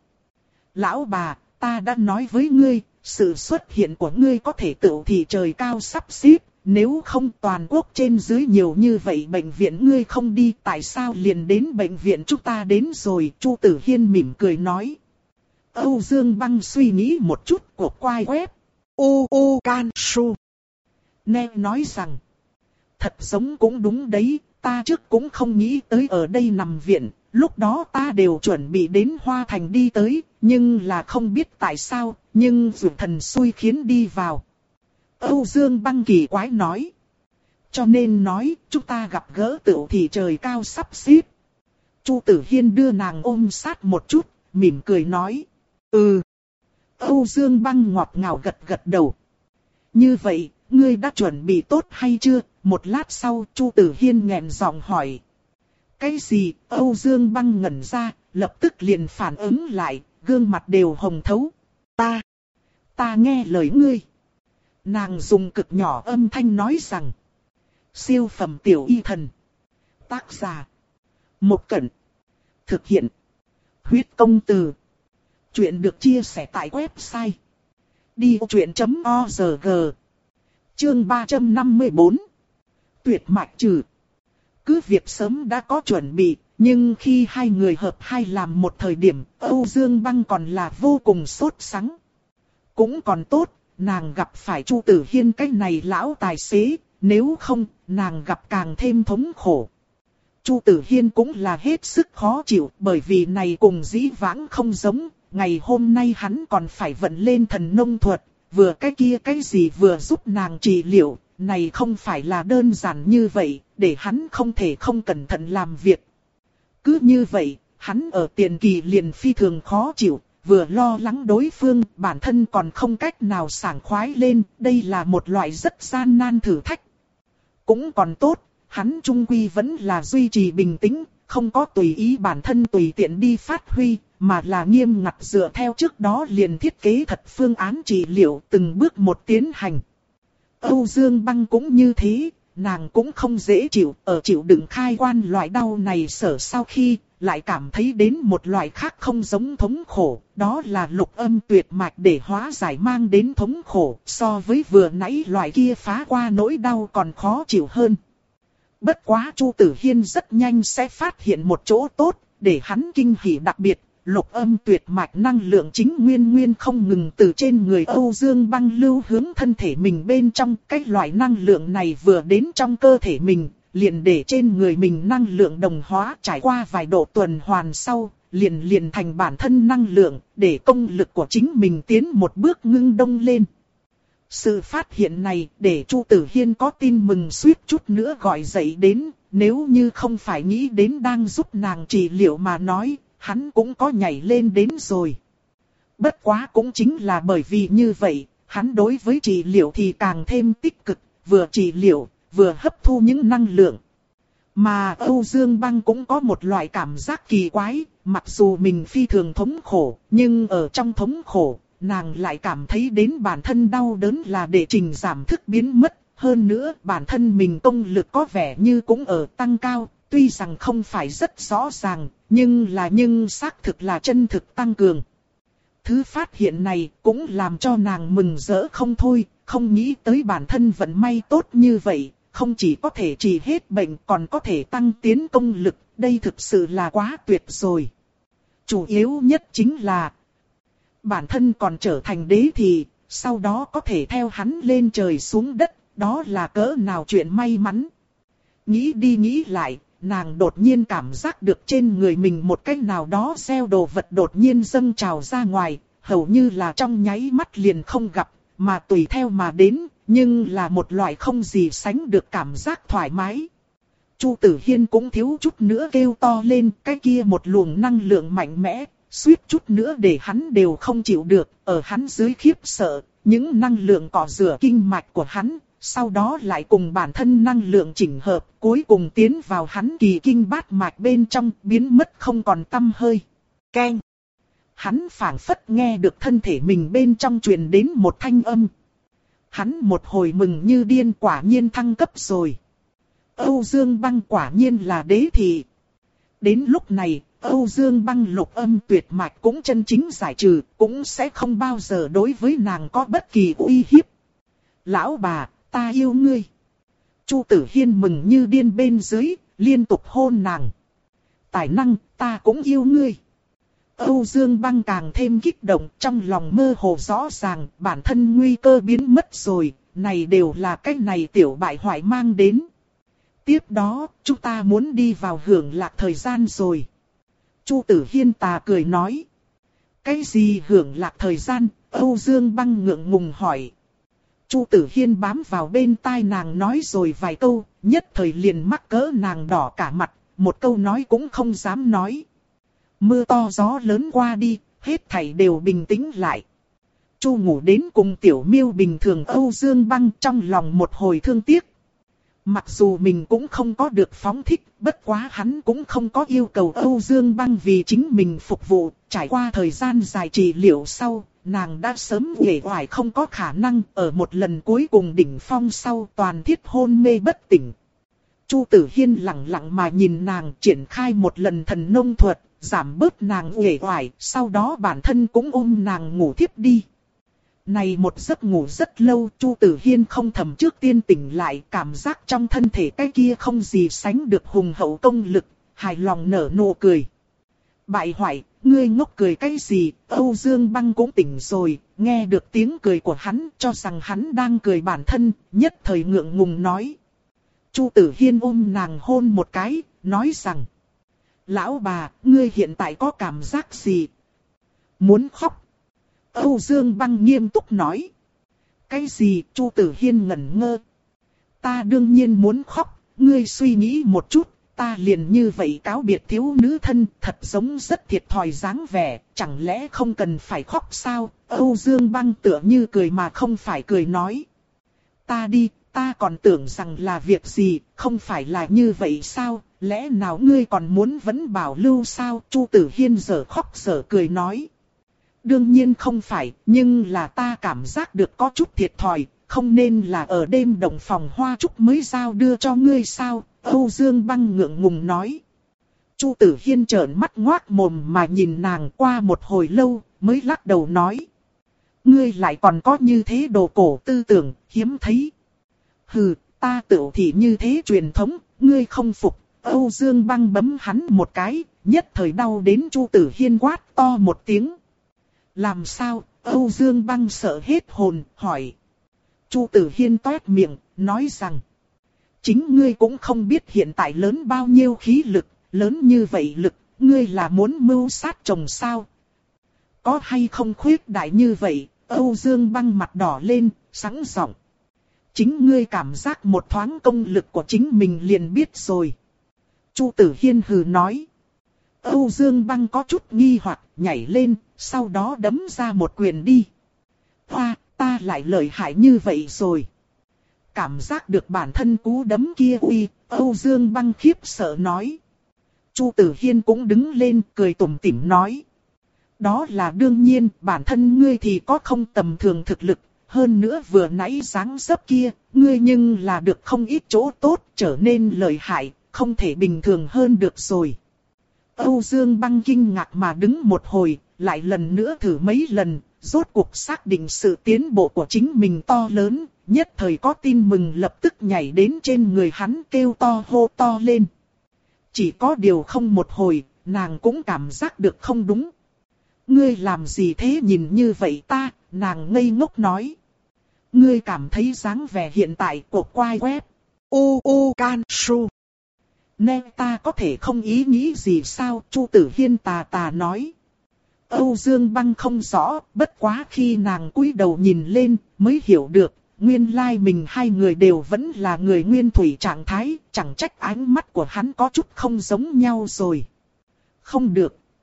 Lão bà, ta đã nói với ngươi, sự xuất hiện của ngươi có thể tựu thì trời cao sắp xếp. Nếu không toàn quốc trên dưới nhiều như vậy bệnh viện ngươi không đi, tại sao liền đến bệnh viện chúng ta đến rồi? Chu Tử Hiên mỉm cười nói. Âu Dương Băng suy nghĩ một chút, cuộc quay web. Ô ô can su. Nghe nói rằng. Thật giống cũng đúng đấy, ta trước cũng không nghĩ tới ở đây nằm viện. Lúc đó ta đều chuẩn bị đến Hoa Thành đi tới, nhưng là không biết tại sao, nhưng dù thần xui khiến đi vào. Âu Dương Băng kỳ quái nói. Cho nên nói, chúng ta gặp gỡ tựu thì trời cao sắp xếp. Chu Tử Hiên đưa nàng ôm sát một chút, mỉm cười nói. Ừ. Âu Dương Băng ngọt ngào gật gật đầu. Như vậy, ngươi đã chuẩn bị tốt hay chưa? Một lát sau, Chu Tử Hiên nghẹn giọng hỏi. Cái gì? Âu Dương Băng ngẩn ra, lập tức liền phản ứng lại, gương mặt đều hồng thấu. Ta, ta nghe lời ngươi. Nàng dùng cực nhỏ âm thanh nói rằng. Siêu phẩm tiểu y thần. Tác giả. Một Cẩn. Thực hiện. Huyết công từ. Chuyện được chia sẻ tại website. đi vô chuyện chấm org. Chương ba trăm năm mươi bốn. Tuyệt mạch trừ. Cứ việc sớm đã có chuẩn bị, nhưng khi hai người hợp hai làm một thời điểm, Âu Dương Băng còn là vô cùng sốt sắng. Cũng còn tốt. Nàng gặp phải Chu Tử Hiên cái này lão tài xế, nếu không, nàng gặp càng thêm thống khổ. Chu Tử Hiên cũng là hết sức khó chịu, bởi vì này cùng dĩ vãng không giống, ngày hôm nay hắn còn phải vận lên thần nông thuật, vừa cái kia cái gì vừa giúp nàng trị liệu, này không phải là đơn giản như vậy, để hắn không thể không cẩn thận làm việc. Cứ như vậy, hắn ở tiền kỳ liền phi thường khó chịu. Vừa lo lắng đối phương, bản thân còn không cách nào sảng khoái lên, đây là một loại rất gian nan thử thách. Cũng còn tốt, hắn trung quy vẫn là duy trì bình tĩnh, không có tùy ý bản thân tùy tiện đi phát huy, mà là nghiêm ngặt dựa theo trước đó liền thiết kế thật phương án trị liệu từng bước một tiến hành. Âu Dương Băng cũng như thế, nàng cũng không dễ chịu, ở chịu đựng khai quan loại đau này sở sau khi, lại cảm thấy đến một loại khác không giống thống khổ, đó là lục âm tuyệt mạch để hóa giải mang đến thống khổ, so với vừa nãy loại kia phá qua nỗi đau còn khó chịu hơn. Bất quá Chu Tử Hiên rất nhanh sẽ phát hiện một chỗ tốt, để hắn kinh hỉ đặc biệt, lục âm tuyệt mạch năng lượng chính nguyên nguyên không ngừng từ trên người Âu Dương Băng lưu hướng thân thể mình bên trong, cái loại năng lượng này vừa đến trong cơ thể mình. Liền để trên người mình năng lượng đồng hóa trải qua vài độ tuần hoàn sau, liền liền thành bản thân năng lượng, để công lực của chính mình tiến một bước ngưng đông lên. Sự phát hiện này để Chu Tử Hiên có tin mừng suýt chút nữa gọi dậy đến, nếu như không phải nghĩ đến đang giúp nàng trị liệu mà nói, hắn cũng có nhảy lên đến rồi. Bất quá cũng chính là bởi vì như vậy, hắn đối với trị liệu thì càng thêm tích cực, vừa trị liệu, vừa hấp thu những năng lượng. Mà Âu Dương Băng cũng có một loại cảm giác kỳ quái, mặc dù mình phi thường thống khổ, nhưng ở trong thống khổ, nàng lại cảm thấy đến bản thân đau đớn là để trình giảm thức biến mất. Hơn nữa, bản thân mình công lực có vẻ như cũng ở tăng cao, tuy rằng không phải rất rõ ràng, nhưng là nhưng xác thực là chân thực tăng cường. Thứ phát hiện này cũng làm cho nàng mừng rỡ không thôi, không nghĩ tới bản thân vận may tốt như vậy. Không chỉ có thể trị hết bệnh còn có thể tăng tiến công lực, đây thực sự là quá tuyệt rồi. Chủ yếu nhất chính là bản thân còn trở thành đế thì, sau đó có thể theo hắn lên trời xuống đất, đó là cỡ nào chuyện may mắn. Nghĩ đi nghĩ lại, nàng đột nhiên cảm giác được trên người mình một cái nào đó gieo đồ vật đột nhiên dâng trào ra ngoài, hầu như là trong nháy mắt liền không gặp, mà tùy theo mà đến. Nhưng là một loại không gì sánh được cảm giác thoải mái. Chu Tử Hiên cũng thiếu chút nữa kêu to lên, cái kia một luồng năng lượng mạnh mẽ, suýt chút nữa để hắn đều không chịu được, ở hắn dưới khiếp sợ, những năng lượng cọ rửa kinh mạch của hắn, sau đó lại cùng bản thân năng lượng chỉnh hợp, cuối cùng tiến vào hắn kỳ kinh bát mạch bên trong, biến mất không còn tăm hơi. Keng! Hắn phảng phất nghe được thân thể mình bên trong truyền đến một thanh âm. Hắn một hồi mừng như điên, quả nhiên thăng cấp rồi. Âu Dương Băng quả nhiên là đế thị. Đến lúc này, Âu Dương Băng lục âm tuyệt mạch cũng chân chính giải trừ, cũng sẽ không bao giờ đối với nàng có bất kỳ uy hiếp. Lão bà, ta yêu ngươi. Chu Tử Hiên mừng như điên bên dưới, liên tục hôn nàng. Tài năng, ta cũng yêu ngươi. Âu Dương Băng càng thêm kích động, trong lòng mơ hồ rõ ràng, bản thân nguy cơ biến mất rồi, này đều là cái này tiểu bại hoại mang đến. Tiếp đó, chúng ta muốn đi vào hưởng lạc thời gian rồi. Chu Tử Hiên tà cười nói. Cái gì hưởng lạc thời gian? Âu Dương Băng ngượng ngùng hỏi. Chu Tử Hiên bám vào bên tai nàng nói rồi vài câu, nhất thời liền mắc cỡ nàng đỏ cả mặt, một câu nói cũng không dám nói. Mưa to gió lớn qua đi, hết thảy đều bình tĩnh lại. Chu ngủ đến cùng Tiểu Miêu bình thường, Âu Dương Băng trong lòng một hồi thương tiếc. Mặc dù mình cũng không có được phóng thích, bất quá hắn cũng không có yêu cầu Âu Dương Băng vì chính mình phục vụ. Trải qua thời gian dài trị liệu sau, nàng đã sớm uể oải không có khả năng, ở một lần cuối cùng đỉnh phong sau toàn thiết hôn mê bất tỉnh. Chu Tử Hiên lặng lặng mà nhìn nàng triển khai một lần thần nông thuật, giảm bớt nàng uể oải, sau đó bản thân cũng ôm nàng ngủ thiếp đi. Này một giấc ngủ rất lâu, Chu Tử Hiên không thầm trước tiên tỉnh lại, cảm giác trong thân thể cái kia không gì sánh được hùng hậu công lực, hài lòng nở nụ cười. Bại hoại, ngươi ngốc cười cái gì? Âu Dương Băng cũng tỉnh rồi, nghe được tiếng cười của hắn, cho rằng hắn đang cười bản thân, nhất thời ngượng ngùng nói. Chu Tử Hiên ôm nàng hôn một cái, nói rằng: Lão bà, ngươi hiện tại có cảm giác gì? Muốn khóc? Âu Dương Băng nghiêm túc nói. Cái gì? Chu Tử Hiên ngẩn ngơ. Ta đương nhiên muốn khóc, ngươi suy nghĩ một chút, ta liền như vậy cáo biệt thiếu nữ thân, thật giống rất thiệt thòi dáng vẻ, chẳng lẽ không cần phải khóc sao? Âu Dương Băng tựa như cười mà không phải cười nói. Ta đi, ta còn tưởng rằng là việc gì, không phải là như vậy sao? Lẽ nào ngươi còn muốn vẫn bảo lưu sao? Chu Tử Hiên giờ khóc giờ cười nói. Đương nhiên không phải, nhưng là ta cảm giác được có chút thiệt thòi, không nên là ở đêm động phòng hoa trúc mới giao đưa cho ngươi sao? Âu Dương Băng ngượng ngùng nói. Chu Tử Hiên trợn mắt ngoác mồm mà nhìn nàng, qua một hồi lâu, mới lắc đầu nói. Ngươi lại còn có như thế đồ cổ tư tưởng, hiếm thấy. Hừ, ta tựu thị như thế truyền thống, ngươi không phục. Âu Dương Băng bấm hắn một cái, nhất thời đau đến Chu Tử Hiên quát to một tiếng. Làm sao? Âu Dương Băng sợ hết hồn, hỏi. Chu Tử Hiên toét miệng, nói rằng. Chính ngươi cũng không biết hiện tại lớn bao nhiêu khí lực, lớn như vậy lực, ngươi là muốn mưu sát chồng sao? Có hay không khuyết đại như vậy? Âu Dương Băng mặt đỏ lên, sẵn giọng. Chính ngươi cảm giác một thoáng công lực của chính mình liền biết rồi. Chu Tử Hiên hừ nói. Âu Dương Băng có chút nghi hoặc, nhảy lên, sau đó đấm ra một quyền đi. Hoa, ta lại lợi hại như vậy rồi. Cảm giác được bản thân cú đấm kia uy, Âu Dương Băng khiếp sợ nói. Chu Tử Hiên cũng đứng lên, cười tủm tỉm nói. Đó là đương nhiên, bản thân ngươi thì có không tầm thường thực lực. Hơn nữa vừa nãy dáng dấp kia, ngươi nhưng là được không ít chỗ tốt, trở nên lợi hại, không thể bình thường hơn được rồi. Âu Dương Băng kinh ngạc mà đứng một hồi, lại lần nữa thử mấy lần, rốt cuộc xác định sự tiến bộ của chính mình to lớn, nhất thời có tin mừng lập tức nhảy đến trên người hắn kêu to hô to lên. Chỉ có điều không một hồi, nàng cũng cảm giác được không đúng. Ngươi làm gì thế nhìn như vậy ta? Nàng ngây ngốc nói. Ngươi cảm thấy dáng vẻ hiện tại của quai web. U U Can Su. Nên ta có thể không ý nghĩ gì sao? Chu Tử Hiên tà tà nói. Âu Dương Băng không rõ, bất quá khi nàng cúi đầu nhìn lên, mới hiểu được, nguyên lai mình hai người đều vẫn là người nguyên thủy trạng thái, chẳng trách ánh mắt của hắn có chút không giống nhau rồi. Không được.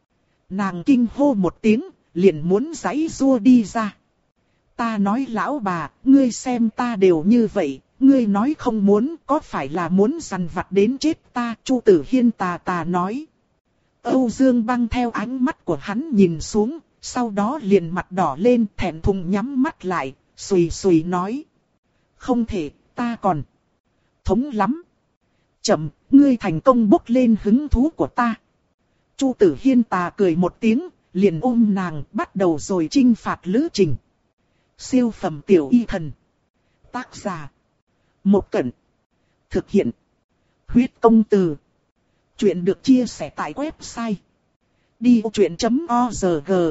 Nàng kinh hô một tiếng, liền muốn giãy giụa đi ra. Ta nói lão bà, ngươi xem ta đều như vậy, ngươi nói không muốn, có phải là muốn dằn vặt đến chết ta? Chu Tử Hiên tà tà nói. Âu Dương Băng theo ánh mắt của hắn nhìn xuống, sau đó liền mặt đỏ lên, thẹn thùng nhắm mắt lại, sùi sùi nói. Không thể, ta còn thống lắm. Chậm, ngươi thành công bốc lên hứng thú của ta. Chu Tử Hiên tà cười một tiếng, liền ôm nàng, bắt đầu rồi chinh phạt lữ trình. Siêu phẩm tiểu y thần. Tác giả. Một Cẩn. Thực hiện. Huyết công từ. Chuyện được chia sẻ tại website. đi ô chuyện chấm org.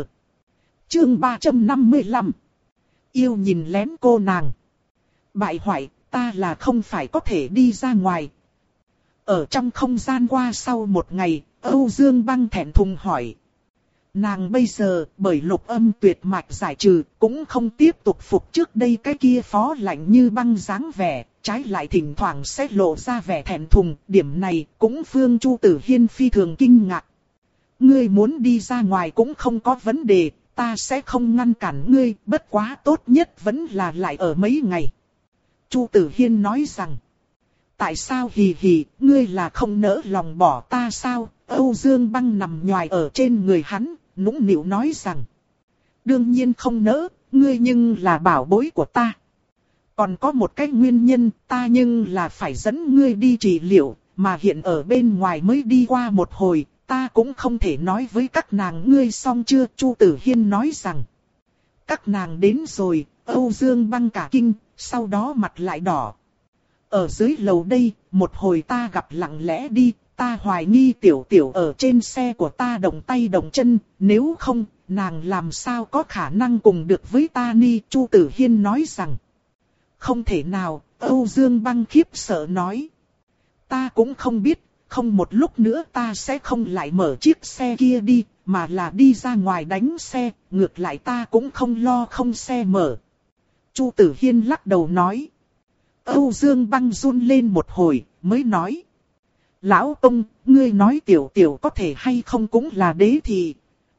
Chương ba trăm năm mươi lăm. Yêu nhìn lén cô nàng. Bại hoại, ta là không phải có thể đi ra ngoài. Ở trong không gian qua sau một ngày, Âu Dương Băng thẹn thùng hỏi. Nàng bây giờ, bởi lục âm tuyệt mạch giải trừ, cũng không tiếp tục phục trước đây cái kia phó lạnh như băng dáng vẻ, trái lại thỉnh thoảng sẽ lộ ra vẻ thẹn thùng, điểm này cũng phương Chu Tử Hiên phi thường kinh ngạc. Ngươi muốn đi ra ngoài cũng không có vấn đề, ta sẽ không ngăn cản ngươi, bất quá tốt nhất vẫn là lại ở mấy ngày. Chu Tử Hiên nói rằng, tại sao hì hì, ngươi là không nỡ lòng bỏ ta sao? Âu Dương Băng nằm nhoài ở trên người hắn, nũng nịu nói rằng, đương nhiên không nỡ, ngươi nhưng là bảo bối của ta. Còn có một cái nguyên nhân, ta nhưng là phải dẫn ngươi đi trị liệu, mà hiện ở bên ngoài mới đi qua một hồi, ta cũng không thể nói với các nàng ngươi xong chưa? Chu Tử Hiên nói rằng, các nàng đến rồi. Âu Dương Băng cả kinh, sau đó mặt lại đỏ. Ở dưới lầu đây, một hồi ta gặp lặng lẽ đi, ta hoài nghi tiểu tiểu ở trên xe của ta động tay động chân, nếu không, nàng làm sao có khả năng cùng được với ta ni? Chu Tử Hiên nói rằng, không thể nào. Âu Dương Băng khiếp sợ nói, ta cũng không biết, không một lúc nữa ta sẽ không lại mở chiếc xe kia đi, mà là đi ra ngoài đánh xe, ngược lại ta cũng không lo không xe mở. Chu Tử Hiên lắc đầu nói. Âu Dương Băng run lên một hồi, mới nói. Lão công, ngươi nói tiểu tiểu có thể hay không cũng là đế thì.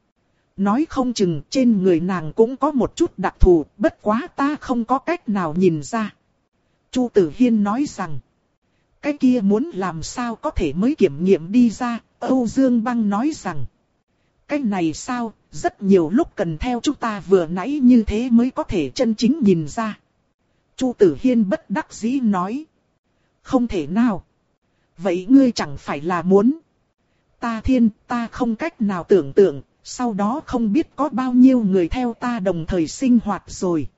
Nói không chừng trên người nàng cũng có một chút đặc thù, bất quá ta không có cách nào nhìn ra. Chu Tử Hiên nói rằng. Cái kia muốn làm sao có thể mới kiểm nghiệm đi ra? Âu Dương Băng nói rằng. Cái này sao, rất nhiều lúc cần theo chúng ta vừa nãy như thế mới có thể chân chính nhìn ra. Chu Tử Hiên bất đắc dĩ nói. Không thể nào. Vậy ngươi chẳng phải là muốn. Ta thiên, ta không cách nào tưởng tượng, sau đó không biết có bao nhiêu người theo ta đồng thời sinh hoạt rồi.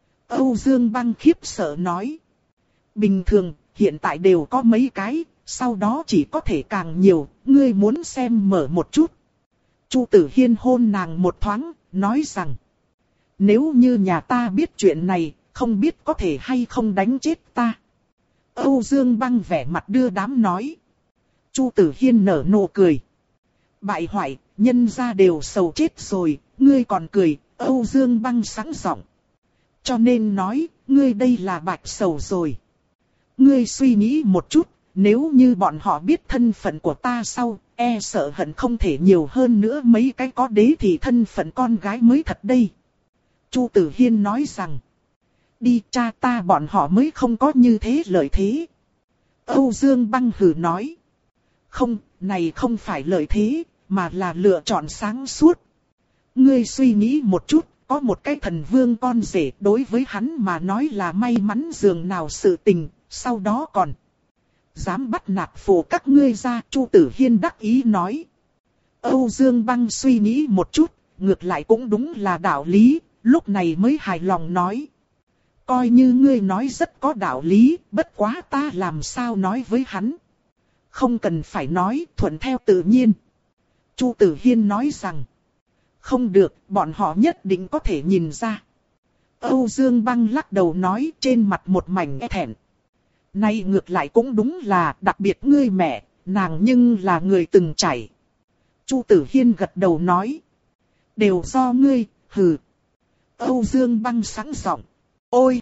Âu Dương Băng khiếp sợ nói. Bình thường, hiện tại đều có mấy cái, sau đó chỉ có thể càng nhiều, ngươi muốn xem mở một chút. Chu Tử Hiên hôn nàng một thoáng, nói rằng. Nếu như nhà ta biết chuyện này, không biết có thể hay không đánh chết ta. Âu Dương Băng vẻ mặt đưa đám nói. Chu Tử Hiên nở nụ cười. Bại hoại, nhân gia đều sầu chết rồi, ngươi còn cười. Âu Dương Băng sẵn giọng. Cho nên nói, ngươi đây là bạch sầu rồi. Ngươi suy nghĩ một chút, nếu như bọn họ biết thân phận của ta sau, e sợ hận không thể nhiều hơn nữa mấy cái có đế thì thân phận con gái mới thật đây. Chu Tử Hiên nói rằng. Đi cha ta bọn họ mới không có như thế lợi thế. Âu Dương Băng hừ nói. Không, này không phải lợi thế, mà là lựa chọn sáng suốt. Ngươi suy nghĩ một chút, có một cái thần vương con rể đối với hắn mà nói là may mắn dường nào sự tình, sau đó còn dám bắt nạt phụ các ngươi ra. Chu Tử Hiên đắc ý nói. Âu Dương Băng suy nghĩ một chút, ngược lại cũng đúng là đạo lý, lúc này mới hài lòng nói. Coi như ngươi nói rất có đạo lý, bất quá ta làm sao nói với hắn. Không cần phải nói, thuận theo tự nhiên. Chu Tử Hiên nói rằng. Không được, bọn họ nhất định có thể nhìn ra. Âu Dương Băng lắc đầu nói, trên mặt một mảnh e thẹn. Nay ngược lại cũng đúng là, đặc biệt ngươi mẹ, nàng nhưng là người từng trải. Chu Tử Hiên gật đầu nói. Đều do ngươi, hừ. Âu Dương Băng sẵn giọng. Ôi!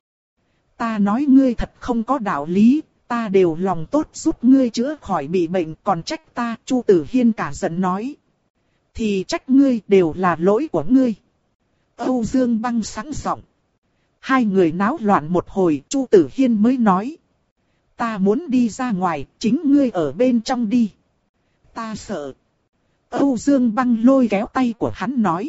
Ta nói ngươi thật không có đạo lý, ta đều lòng tốt giúp ngươi chữa khỏi bị bệnh còn trách ta. Chu Tử Hiên cả giận nói. thì trách ngươi, đều là lỗi của ngươi. Âu Dương Băng sáng giọng. Hai người náo loạn một hồi, Chu Tử Hiên mới nói. Ta muốn đi ra ngoài, chính ngươi ở bên trong đi. Ta sợ. Âu Dương Băng lôi kéo tay của hắn nói.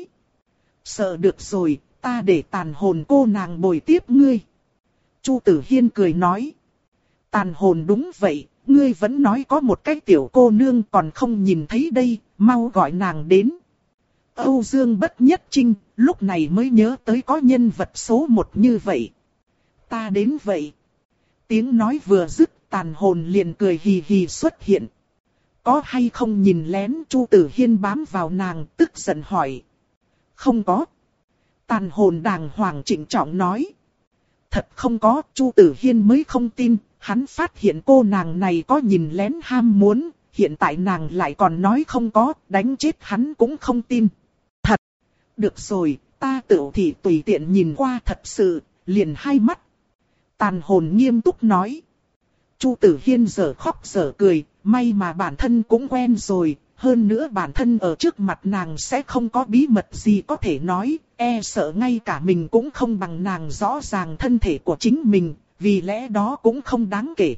Sợ được rồi, ta để tàn hồn cô nàng bồi tiếp ngươi. Chu Tử Hiên cười nói. Tàn hồn đúng vậy, ngươi vẫn nói có một cái tiểu cô nương còn không nhìn thấy đây, mau gọi nàng đến. Âu Dương Bất Nhất Trinh, lúc này mới nhớ tới có nhân vật số một như vậy. Ta đến vậy. Tiếng nói vừa dứt, tàn hồn liền cười hì hì xuất hiện. Có hay không nhìn lén? Chu Tử Hiên bám vào nàng, tức giận hỏi. Không có. Tàn hồn đàng hoàng trịnh trọng nói. Thật không có, Chu Tử Hiên mới không tin, hắn phát hiện cô nàng này có nhìn lén ham muốn, hiện tại nàng lại còn nói không có, đánh chết hắn cũng không tin. Thật, được rồi, ta tự thì tùy tiện nhìn qua thật sự, liền hai mắt. Tàn hồn nghiêm túc nói. Chu Tử Hiên giờ khóc giờ cười, may mà bản thân cũng quen rồi, hơn nữa bản thân ở trước mặt nàng sẽ không có bí mật gì có thể nói, e sợ ngay cả mình cũng không bằng nàng rõ ràng thân thể của chính mình, vì lẽ đó cũng không đáng kể.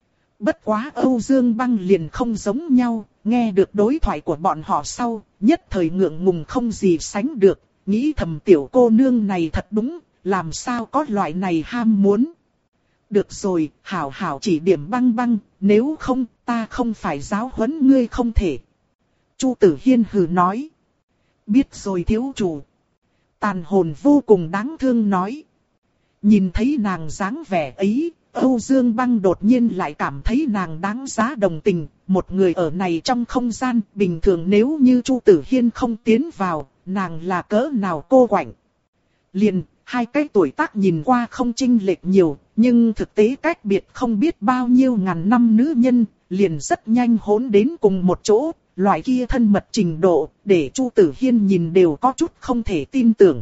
Bất quá Âu Dương Băng liền không giống nhau, nghe được đối thoại của bọn họ sau, nhất thời ngượng ngùng không gì sánh được, nghĩ thầm tiểu cô nương này thật đúng, làm sao có loại này ham muốn. Được rồi, hảo hảo chỉ điểm Băng Băng, nếu không, ta không phải giáo huấn ngươi không thể. Chu Tử Hiên hừ nói. Biết rồi thiếu chủ. Tàn hồn vô cùng đáng thương nói. Nhìn thấy nàng dáng vẻ ấy, Âu Dương Băng đột nhiên lại cảm thấy nàng đáng giá đồng tình. Một người ở này trong không gian, bình thường nếu như Chu Tử Hiên không tiến vào, nàng là cỡ nào cô quạnh. Liền, hai cái tuổi tác nhìn qua không chênh lệch nhiều, nhưng thực tế cách biệt không biết bao nhiêu ngàn năm nữ nhân, liền rất nhanh hỗn đến cùng một chỗ. Loại kia thân mật trình độ, để Chu Tử Hiên nhìn đều có chút không thể tin tưởng.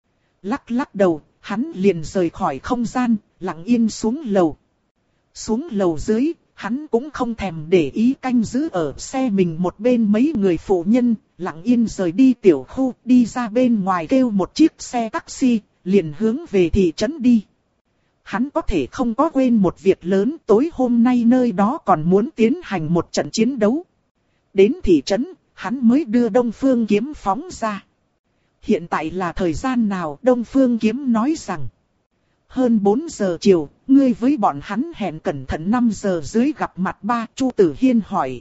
Lắc lắc đầu, hắn liền rời khỏi không gian, lặng yên xuống lầu. Xuống lầu dưới, hắn cũng không thèm để ý canh giữ ở xe mình một bên mấy người phụ nhân, lặng yên rời đi tiểu khu, đi ra bên ngoài kêu một chiếc xe taxi, liền hướng về thị trấn đi. Hắn có thể không có quên một việc lớn, tối hôm nay nơi đó còn muốn tiến hành một trận chiến đấu. Đến thị trấn, hắn mới đưa Đông Phương Kiếm phóng ra. Hiện tại là thời gian nào? Đông Phương Kiếm nói rằng. Hơn bốn giờ chiều, ngươi với bọn hắn hẹn cẩn thận năm giờ dưới gặp mặt ba. Chu Tử Hiên hỏi.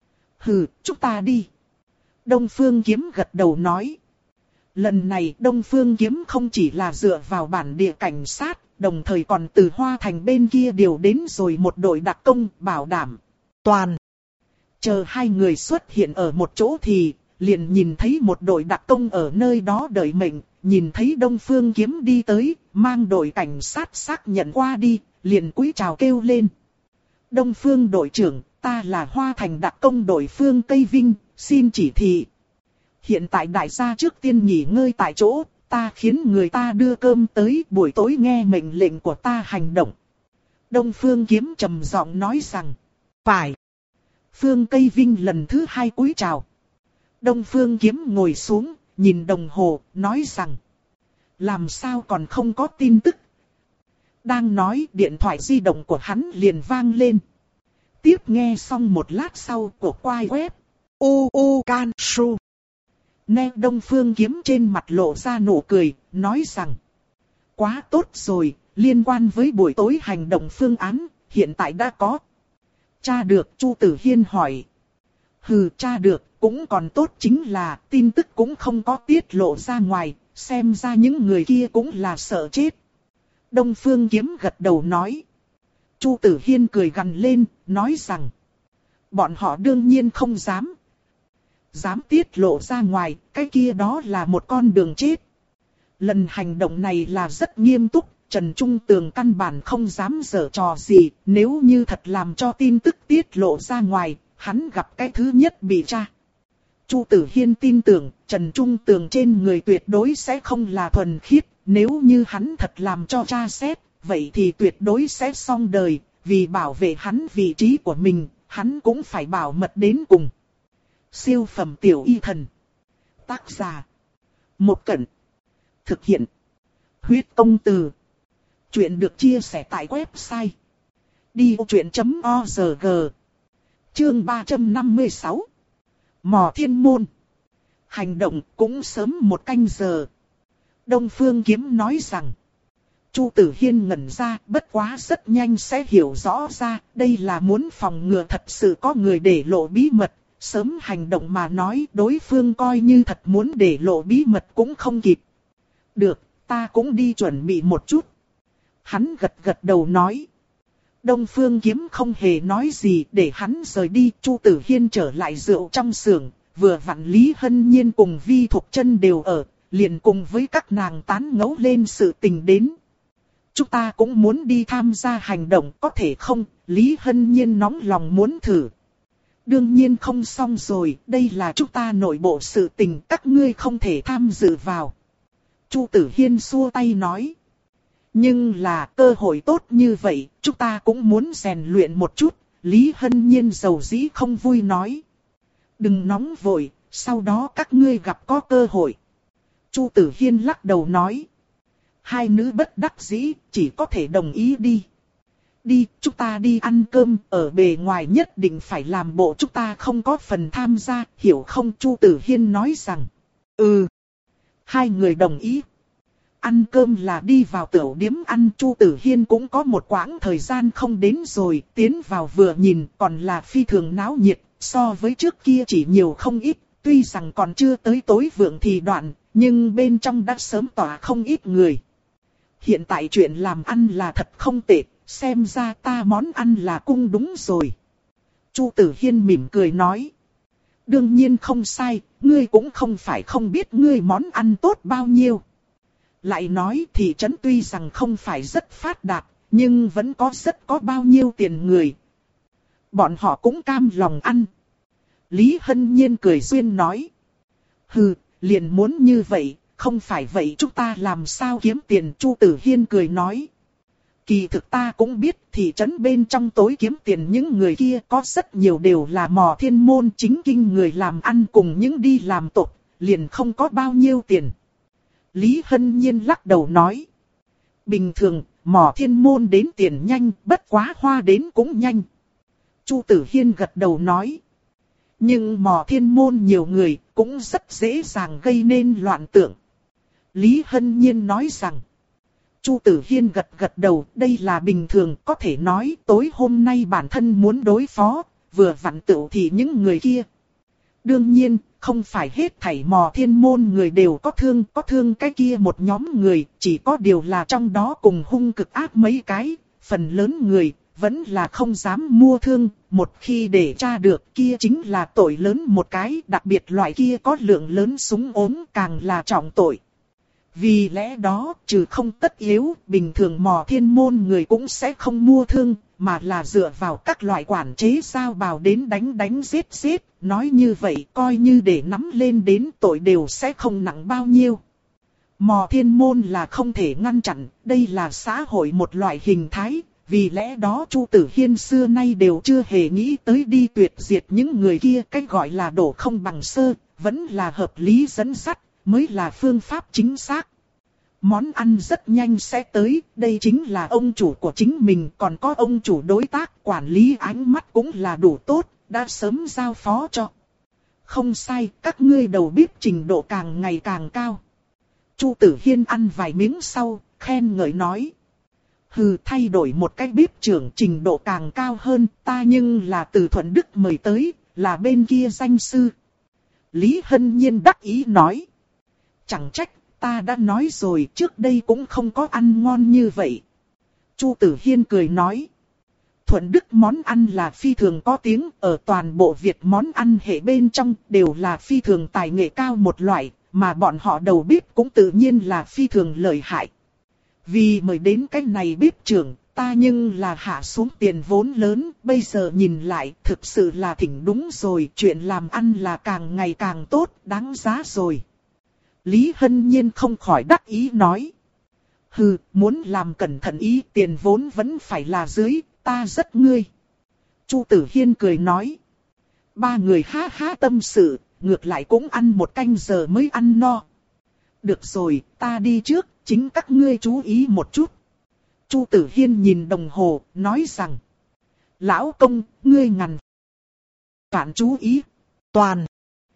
Hừ, chúng ta đi. Đông Phương Kiếm gật đầu nói. Lần này Đông Phương Kiếm không chỉ là dựa vào bản địa cảnh sát, đồng thời còn từ Hoa Thành bên kia điều đến rồi một đội đặc công bảo đảm toàn. Chờ hai người xuất hiện ở một chỗ thì, liền nhìn thấy một đội đặc công ở nơi đó đợi mệnh, nhìn thấy Đông Phương Kiếm đi tới, mang đội cảnh sát xác nhận qua đi, liền cúi chào kêu lên. Đông Phương đội trưởng, ta là Hoa Thành đặc công đội Phương Cây Vinh, xin chỉ thị. Hiện tại đại gia trước tiên nghỉ ngơi tại chỗ, ta khiến người ta đưa cơm tới, buổi tối nghe mệnh lệnh của ta hành động. Đông Phương Kiếm trầm giọng nói rằng, phải. Phương Cây Vinh lần thứ hai cúi chào. Đông Phương Kiếm ngồi xuống, nhìn đồng hồ, nói rằng, làm sao còn không có tin tức. Đang nói, điện thoại di động của hắn liền vang lên. Tiếp nghe xong một lát sau của quai web. U U Can Su. Nè Đông Phương Kiếm trên mặt lộ ra nụ cười, nói rằng, quá tốt rồi, liên quan với buổi tối hành động phương án, hiện tại đã có. Tra được? Chu Tử Hiên hỏi. Hừ, tra được, cũng còn tốt, chính là tin tức cũng không có tiết lộ ra ngoài, xem ra những người kia cũng là sợ chết. Đông Phương Kiếm gật đầu nói. Chu Tử Hiên cười gằn lên, nói rằng, bọn họ đương nhiên không dám. Dám tiết lộ ra ngoài, cái kia đó là một con đường chết. Lần hành động này là rất nghiêm túc. Trần Trung Tường căn bản không dám giở trò gì, nếu như thật làm cho tin tức tiết lộ ra ngoài, hắn gặp cái thứ nhất bị tra. Chu Tử Hiên tin tưởng, Trần Trung Tường trên người tuyệt đối sẽ không là thuần khiết, nếu như hắn thật làm cho tra xét, vậy thì tuyệt đối sẽ xong đời, vì bảo vệ hắn vị trí của mình, hắn cũng phải bảo mật đến cùng. Siêu phẩm tiểu y thần. Tác giả. Một Cẩn. Thực hiện. Huyết Công Từ. Chuyện được chia sẻ tại website đi ô chuyện chấm org. Chương ba trăm năm mươi sáu. Mò Thiên Môn. Hành động cũng sớm một canh giờ. Đông Phương Kiếm nói rằng. Chu Tử Hiên ngẩn ra, bất quá rất nhanh sẽ hiểu rõ ra, đây là muốn phòng ngừa thật sự có người để lộ bí mật. Sớm hành động mà nói, đối phương coi như thật muốn để lộ bí mật cũng không kịp. Được, ta cũng đi chuẩn bị một chút. Hắn gật gật đầu nói. Đông Phương Kiếm không hề nói gì, để hắn rời đi. Chu Tử Hiên trở lại rượu trong xưởng, vừa vặn Lý Hân Nhiên cùng Vi Thục Chân đều ở, liền cùng với các nàng tán ngẫu lên sự tình đến. Chúng ta cũng muốn đi tham gia hành động, có thể không? Lý Hân Nhiên nóng lòng muốn thử. Đương nhiên không, xong rồi, đây là chúng ta nội bộ sự tình, các ngươi không thể tham dự vào. Chu Tử Hiên xua tay nói. Nhưng là cơ hội tốt như vậy, chúng ta cũng muốn rèn luyện một chút. Lý Hân Nhiên dầu dĩ không vui nói. Đừng nóng vội, sau đó các ngươi gặp có cơ hội. Chu Tử Hiên lắc đầu nói. Hai nữ bất đắc dĩ, chỉ có thể đồng ý đi. Đi, chúng ta đi ăn cơm, ở bề ngoài nhất định phải làm bộ chúng ta không có phần tham gia, hiểu không? Chu Tử Hiên nói rằng. Ừ. Hai người đồng ý. Ăn cơm là đi vào tiểu điếm ăn. Chu Tử Hiên cũng có một quãng thời gian không đến rồi, tiến vào vừa nhìn còn là phi thường náo nhiệt, so với trước kia chỉ nhiều không ít, tuy rằng còn chưa tới tối vượng thì đoạn, nhưng bên trong đã sớm tỏa không ít người. Hiện tại chuyện làm ăn là thật không tệ, xem ra ta món ăn là cung đúng rồi. Chu Tử Hiên mỉm cười nói. Đương nhiên không sai, ngươi cũng không phải không biết ngươi món ăn tốt bao nhiêu. Lại nói thị trấn tuy rằng không phải rất phát đạt, nhưng vẫn có rất có bao nhiêu tiền người. Bọn họ cũng cam lòng ăn. Lý Hân Nhiên cười duyên nói. Hừ, liền muốn như vậy, không phải vậy chúng ta làm sao kiếm tiền? Chu Tử Hiên cười nói. Kỳ thực ta cũng biết thị trấn bên trong tối kiếm tiền những người kia có rất nhiều đều là mò thiên môn chính kinh người làm ăn cùng những đi làm tộc, liền không có bao nhiêu tiền. Lý Hân Nhiên lắc đầu nói. Bình thường, mò thiên môn đến tiền nhanh, bất quá hoa đến cũng nhanh. Chu Tử Hiên gật đầu nói. Nhưng mò thiên môn nhiều người, cũng rất dễ dàng gây nên loạn tượng. Lý Hân Nhiên nói rằng. Chu Tử Hiên gật gật đầu, đây là bình thường, có thể nói tối hôm nay bản thân muốn đối phó, vừa vặn tựu thì những người kia. Đương nhiên, không phải hết thảy mò thiên môn người đều có thương, có thương cái kia một nhóm người, chỉ có điều là trong đó cùng hung cực ác mấy cái, phần lớn người, vẫn là không dám mua thương, một khi để tra được kia chính là tội lớn một cái, đặc biệt loại kia có lượng lớn súng ốm càng là trọng tội. Vì lẽ đó, trừ không tất yếu, bình thường mò thiên môn người cũng sẽ không mua thương, mà là dựa vào các loại quản chế sao bào đến đánh đánh giết giết, nói như vậy coi như để nắm lên đến tội đều sẽ không nặng bao nhiêu. Mò thiên môn là không thể ngăn chặn, đây là xã hội một loại hình thái, vì lẽ đó Chu Tử Hiên xưa nay đều chưa hề nghĩ tới đi tuyệt diệt những người kia, cái gọi là đổ không bằng sơ, vẫn là hợp lý dẫn dắt, mới là phương pháp chính xác. Món ăn rất nhanh sẽ tới, đây chính là ông chủ của chính mình, còn có ông chủ đối tác, quản lý ánh mắt cũng là đủ tốt, đã sớm giao phó cho. Không sai, các ngươi đầu bếp trình độ càng ngày càng cao. Chu Tử Hiên ăn vài miếng sau, khen ngợi nói. Hừ, thay đổi một cái bếp trưởng trình độ càng cao hơn, ta nhưng là từ Thuận Đức mời tới, là bên kia danh sư. Lý Hân Nhiên đắc ý nói. Chẳng trách, ta đã nói rồi, trước đây cũng không có ăn ngon như vậy. Chu Tử Hiên cười nói. Thuận Đức món ăn là phi thường có tiếng, ở toàn bộ Việt món ăn hệ bên trong đều là phi thường tài nghệ cao một loại, mà bọn họ đầu bếp cũng tự nhiên là phi thường lợi hại. Vì mời đến cái này bếp trưởng, ta nhưng là hạ xuống tiền vốn lớn, bây giờ nhìn lại thực sự là thỉnh đúng rồi, chuyện làm ăn là càng ngày càng tốt, đáng giá rồi. Lý Hân Nhiên không khỏi đắc ý nói. Hừ, muốn làm cẩn thận ý, tiền vốn vẫn phải là dưới, ta rất ngươi. Chu Tử Hiên cười nói. Ba người ha ha tâm sự, ngược lại cũng ăn một canh giờ mới ăn no. Được rồi, ta đi trước, chính các ngươi chú ý một chút. Chu Tử Hiên nhìn đồng hồ, nói rằng. Lão công, ngươi ngàn vạn chú ý. Toàn.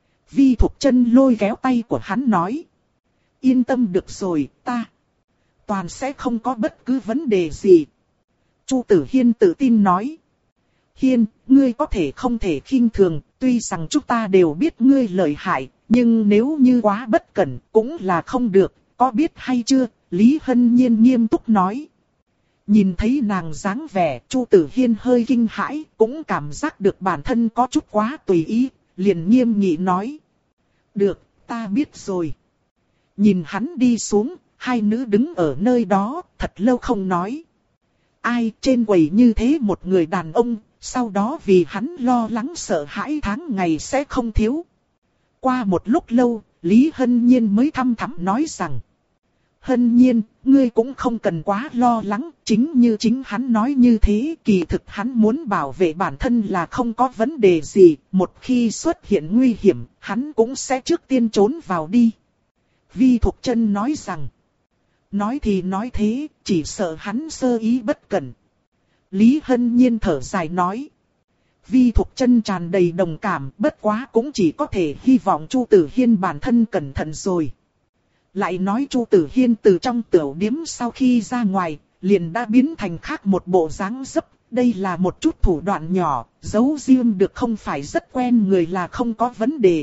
Vi Thục Chân lôi kéo tay của hắn nói. Yên tâm được rồi, ta. Toàn sẽ không có bất cứ vấn đề gì. Chu Tử Hiên tự tin nói. Hiên, ngươi có thể không thể khinh thường, tuy rằng chúng ta đều biết ngươi lợi hại, nhưng nếu như quá bất cẩn cũng là không được, có biết hay chưa? Lý Hân Nhiên nghiêm túc nói. Nhìn thấy nàng dáng vẻ, Chu Tử Hiên hơi kinh hãi, cũng cảm giác được bản thân có chút quá tùy ý, liền nghiêm nghị nói. Được, ta biết rồi. Nhìn hắn đi xuống, hai nữ đứng ở nơi đó, thật lâu không nói. Ai trên quầy như thế một người đàn ông, sau đó vì hắn lo lắng sợ hãi tháng ngày sẽ không thiếu. Qua một lúc lâu, Lý Hân Nhiên mới thăm thẳm nói rằng. Hân Nhiên, ngươi cũng không cần quá lo lắng, chính như chính hắn nói như thế, kỳ thực hắn muốn bảo vệ bản thân là không có vấn đề gì, một khi xuất hiện nguy hiểm, hắn cũng sẽ trước tiên trốn vào đi. Vi Thục Chân nói rằng. Nói thì nói thế, chỉ sợ hắn sơ ý bất cẩn. Lý Hân Nhiên thở dài nói. Vi Thục Chân tràn đầy đồng cảm, bất quá cũng chỉ có thể hy vọng Chu Tử Hiên bản thân cẩn thận rồi. Lại nói Chu Tử Hiên từ trong tiểu điếm sau khi ra ngoài, liền đã biến thành khác một bộ dáng dấp. Đây là một chút thủ đoạn nhỏ, giấu riêng được không phải rất quen người là không có vấn đề.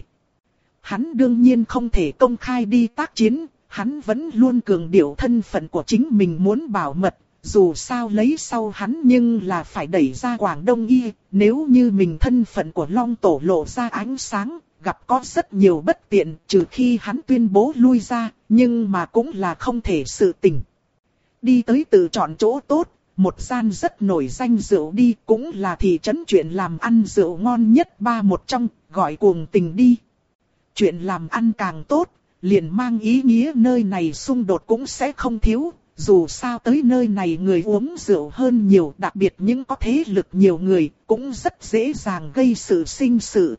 Hắn đương nhiên không thể công khai đi tác chiến, hắn vẫn luôn cường điệu thân phận của chính mình muốn bảo mật. Dù sao lấy sau hắn nhưng là phải đẩy ra Quảng Đông Y, nếu như mình thân phận của Long Tổ lộ ra ánh sáng, gặp có rất nhiều bất tiện, trừ khi hắn tuyên bố lui ra, nhưng mà cũng là không thể sự tình. Đi tới tự chọn chỗ tốt, một gian rất nổi danh rượu đi, cũng là thị trấn chuyện làm ăn rượu ngon nhất ba một trong, gọi Cuồng Tình đi. Chuyện làm ăn càng tốt, liền mang ý nghĩa nơi này xung đột cũng sẽ không thiếu. Dù sao tới nơi này người uống rượu hơn nhiều, đặc biệt những có thế lực nhiều người, cũng rất dễ dàng gây sự sinh sự.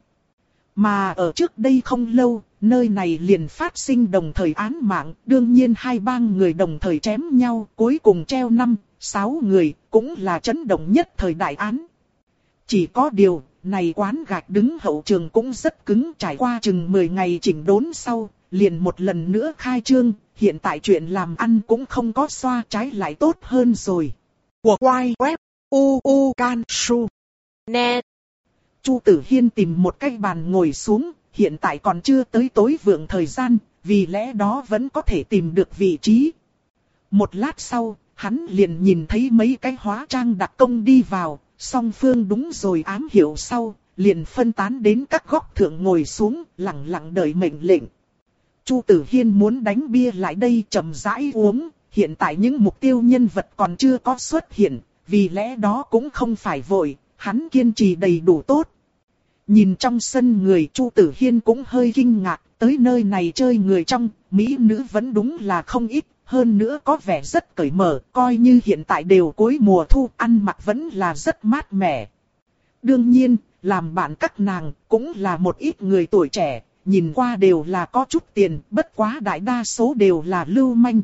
Mà ở trước đây không lâu, nơi này liền phát sinh đồng thời án mạng, đương nhiên hai bang người đồng thời chém nhau, cuối cùng treo năm, sáu người, cũng là chấn động nhất thời đại án. Chỉ có điều, này quán gạch đứng hậu trường cũng rất cứng, trải qua chừng mười ngày chỉnh đốn sau, liền một lần nữa khai trương. Hiện tại chuyện làm ăn cũng không có xoa, trái lại tốt hơn rồi. Của quay web u u can su net. Chu Tử Hiên tìm một cái bàn ngồi xuống, hiện tại còn chưa tới tối vượng thời gian, vì lẽ đó vẫn có thể tìm được vị trí. Một lát sau, hắn liền nhìn thấy mấy cái hóa trang đặc công đi vào, song phương đúng rồi ám hiểu sau, liền phân tán đến các góc thượng ngồi xuống, lặng lặng đợi mệnh lệnh. Chu Tử Hiên muốn đánh bia lại đây chậm rãi uống, hiện tại những mục tiêu nhân vật còn chưa có xuất hiện, vì lẽ đó cũng không phải vội, hắn kiên trì đầy đủ tốt. Nhìn trong sân người Chu Tử Hiên cũng hơi kinh ngạc, tới nơi này chơi người trong, mỹ nữ vẫn đúng là không ít, hơn nữa có vẻ rất cởi mở, coi như hiện tại đều cuối mùa thu, ăn mặc vẫn là rất mát mẻ. Đương nhiên, làm bạn các nàng cũng là một ít người tuổi trẻ. Nhìn qua đều là có chút tiền, bất quá đại đa số đều là lưu manh.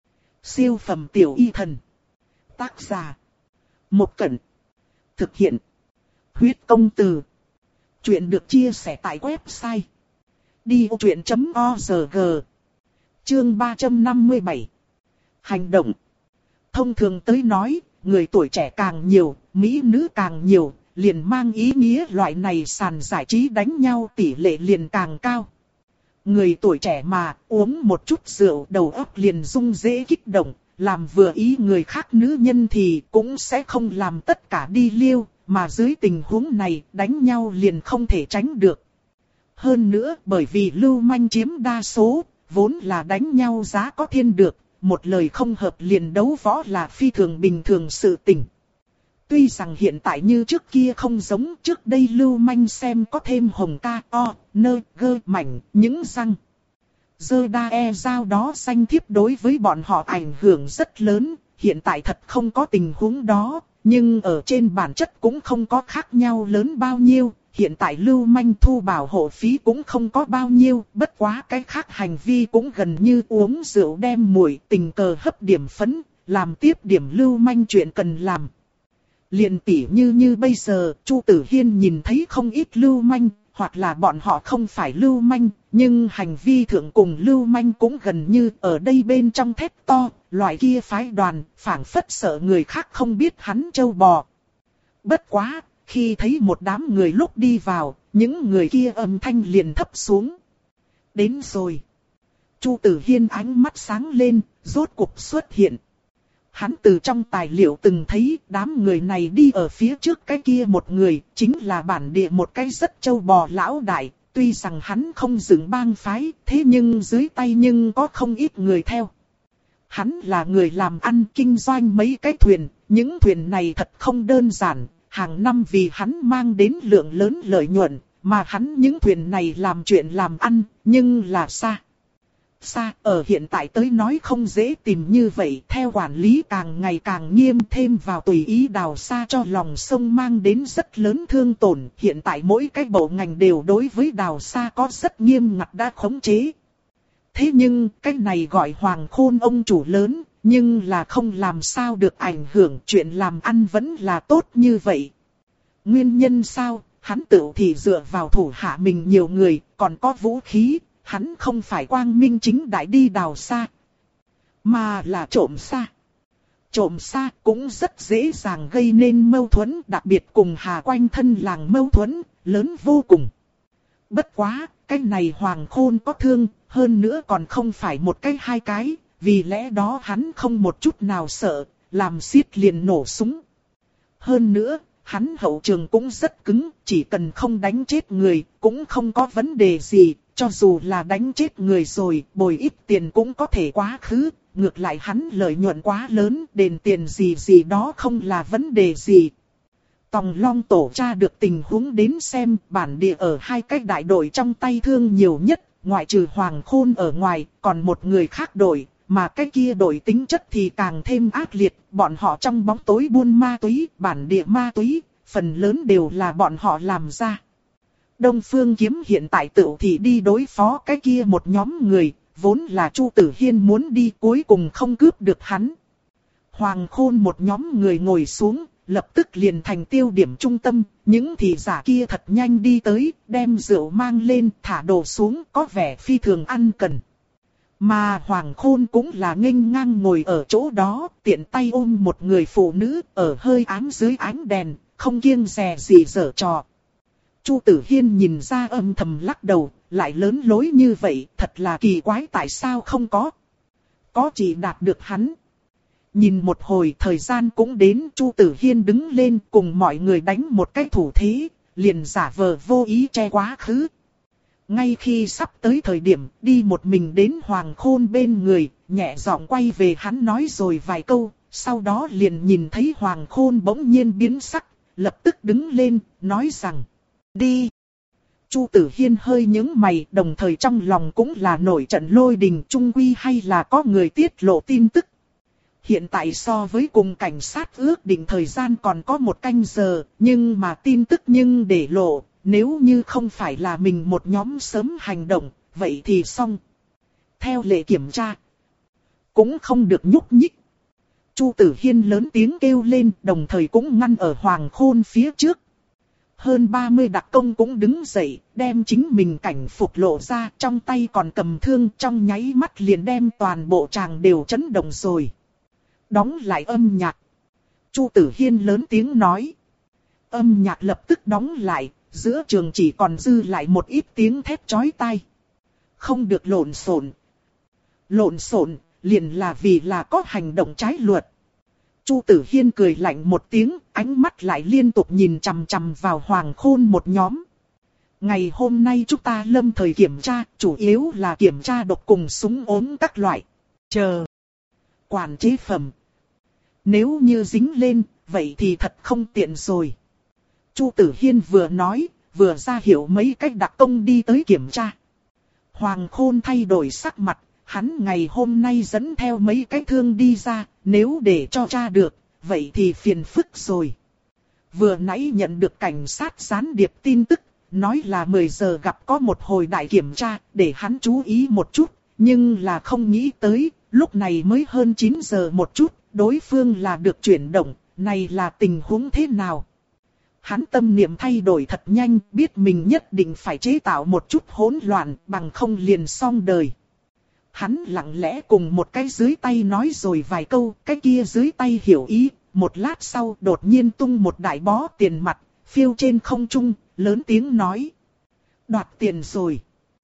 Siêu phẩm tiểu y thần. Tác giả. Một Cẩn. Thực hiện. Huyết công từ. Chuyện được chia sẻ tại website. đi ô chuyện chấm org. Chương ba trăm năm mươi bảy. Hành động. Thông thường tới nói, người tuổi trẻ càng nhiều, mỹ nữ càng nhiều. Liền mang ý nghĩa loại này sàn giải trí đánh nhau tỷ lệ liền càng cao. Người tuổi trẻ mà uống một chút rượu đầu óc liền rung dễ kích động, làm vừa ý người khác nữ nhân thì cũng sẽ không làm tất cả đi liêu, mà dưới tình huống này đánh nhau liền không thể tránh được. Hơn nữa bởi vì lưu manh chiếm đa số, vốn là đánh nhau giá có thiên được, một lời không hợp liền đấu võ là phi thường bình thường sự tình. Tuy rằng hiện tại như trước kia không giống trước đây lưu manh xem có thêm hồng ca, o, nơ, gơ, mảnh, những răng. Dơ đa e giao đó danh thiếp đối với bọn họ ảnh hưởng rất lớn, hiện tại thật không có tình huống đó, nhưng ở trên bản chất cũng không có khác nhau lớn bao nhiêu, hiện tại lưu manh thu bảo hộ phí cũng không có bao nhiêu, bất quá cái khác hành vi cũng gần như uống rượu đem muội, tình cờ hấp điểm phấn, làm tiếp điểm lưu manh chuyện cần làm. Liền tỉ như như bây giờ, Chu Tử Hiên nhìn thấy không ít lưu manh, hoặc là bọn họ không phải lưu manh, nhưng hành vi thượng cùng lưu manh cũng gần như ở đây bên trong thét to, loại kia phái đoàn, phảng phất sợ người khác không biết hắn trâu bò. Bất quá, khi thấy một đám người lúc đi vào, những người kia âm thanh liền thấp xuống. Đến rồi. Chu Tử Hiên ánh mắt sáng lên, rốt cục xuất hiện. Hắn từ trong tài liệu từng thấy đám người này đi ở phía trước cái kia một người, chính là bản địa một cái rất trâu bò lão đại. Tuy rằng hắn không dựng bang phái, thế nhưng dưới tay nhưng có không ít người theo. Hắn là người làm ăn kinh doanh mấy cái thuyền, những thuyền này thật không đơn giản, hàng năm vì hắn mang đến lượng lớn lợi nhuận, mà hắn những thuyền này làm chuyện làm ăn, nhưng là xa. Xa, ở hiện tại tới nói không dễ tìm như vậy, theo quản lý càng ngày càng nghiêm, thêm vào tùy ý đào xa cho lòng sông mang đến rất lớn thương tổn. Hiện tại mỗi cái bộ ngành đều đối với đào xa có rất nghiêm ngặt đã khống chế. Thế nhưng, cái này gọi Hoàng Khôn ông chủ lớn, nhưng là không làm sao được ảnh hưởng, chuyện làm ăn vẫn là tốt như vậy. Nguyên nhân sao? Hắn tự thì dựa vào thủ hạ mình nhiều người, còn có vũ khí. Hắn không phải quang minh chính đại đi đào xa, mà là trộm xa. Trộm xa cũng rất dễ dàng gây nên mâu thuẫn, đặc biệt cùng Hà quanh thân làng mâu thuẫn, lớn vô cùng. Bất quá, cái này Hoàng Khôn có thương, hơn nữa còn không phải một cái hai cái, vì lẽ đó hắn không một chút nào sợ, làm xiết liền nổ súng. Hơn nữa, hắn hậu trường cũng rất cứng, chỉ cần không đánh chết người, cũng không có vấn đề gì. Cho dù là đánh chết người rồi, bồi ít tiền cũng có thể quá khứ, ngược lại hắn lợi nhuận quá lớn, đền tiền gì gì đó không là vấn đề gì. Tòng Long tổ tra được tình huống đến xem, bản địa ở hai cái đại đội trong tay thương nhiều nhất, ngoại trừ Hoàng Khôn ở ngoài, còn một người khác đội, mà cái kia đội tính chất thì càng thêm ác liệt, bọn họ trong bóng tối buôn ma túy, bản địa ma túy, phần lớn đều là bọn họ làm ra. Đông Phương Kiếm hiện tại tự thì đi đối phó cái kia một nhóm người, vốn là Chu Tử Hiên muốn đi cuối cùng không cướp được hắn. Hoàng Khôn một nhóm người ngồi xuống, lập tức liền thành tiêu điểm trung tâm, những thị giả kia thật nhanh đi tới, đem rượu mang lên, thả đồ xuống, có vẻ phi thường ăn cần. Mà Hoàng Khôn cũng là nghênh ngang ngồi ở chỗ đó, tiện tay ôm một người phụ nữ, ở hơi ám dưới ánh đèn, không kiêng dè gì giở trò. Chu Tử Hiên nhìn ra âm thầm lắc đầu, lại lớn lối như vậy, thật là kỳ quái tại sao không có. Có chỉ đạt được hắn. Nhìn một hồi thời gian cũng đến, Chu Tử Hiên đứng lên cùng mọi người đánh một cái thủ thế, liền giả vờ vô ý che quá khứ. Ngay khi sắp tới thời điểm, đi một mình đến Hoàng Khôn bên người, nhẹ giọng quay về hắn nói rồi vài câu, sau đó liền nhìn thấy Hoàng Khôn bỗng nhiên biến sắc, lập tức đứng lên, nói rằng đi. Chu Tử Hiên hơi nhướng mày, đồng thời trong lòng cũng là nổi trận lôi đình, chung quy hay là có người tiết lộ tin tức. Hiện tại so với cùng cảnh sát ước định thời gian còn có một canh giờ, nhưng mà tin tức nhưng để lộ, nếu như không phải là mình một nhóm sớm hành động, vậy thì xong. Theo lệ kiểm tra, cũng không được nhúc nhích. Chu Tử Hiên lớn tiếng kêu lên, đồng thời cũng ngăn ở Hoàng Khôn phía trước. Hơn ba mươi đặc công cũng đứng dậy, đem chính mình cảnh phục lộ ra, trong tay còn cầm thương, trong nháy mắt liền đem toàn bộ tràng đều chấn động rồi. Đóng lại âm nhạc. Chu Tử Hiên lớn tiếng nói. Âm nhạc lập tức đóng lại, giữa trường chỉ còn dư lại một ít tiếng thét chói tai. Không được lộn xộn. Lộn xộn, liền là vì là có hành động trái luật. Chu Tử Hiên cười lạnh một tiếng, ánh mắt lại liên tục nhìn chằm chằm vào Hoàng Khôn một nhóm. Ngày hôm nay chúng ta lâm thời kiểm tra, chủ yếu là kiểm tra độc cùng súng ốm các loại. Chờ. Quản chế phẩm. Nếu như dính lên, vậy thì thật không tiện rồi. Chu Tử Hiên vừa nói, vừa ra hiệu mấy cách đặc công đi tới kiểm tra. Hoàng Khôn thay đổi sắc mặt. Hắn ngày hôm nay dẫn theo mấy cái thương đi ra, nếu để cho tra được, vậy thì phiền phức rồi. vừa nãy nhận được cảnh sát gián điệp tin tức, nói là mười giờ gặp có một hồi đại kiểm tra, để hắn chú ý một chút, nhưng là không nghĩ tới, lúc này mới hơn chín giờ một chút, đối phương là được chuyển động, này là tình huống thế nào? Hắn tâm niệm thay đổi thật nhanh, biết mình nhất định phải chế tạo một chút hỗn loạn, bằng không liền xong đời. Hắn lặng lẽ cùng một cái dưới tay nói rồi vài câu, cái kia dưới tay hiểu ý, một lát sau đột nhiên tung một đại bó tiền mặt, phiêu trên không trung, lớn tiếng nói. Đoạt tiền rồi.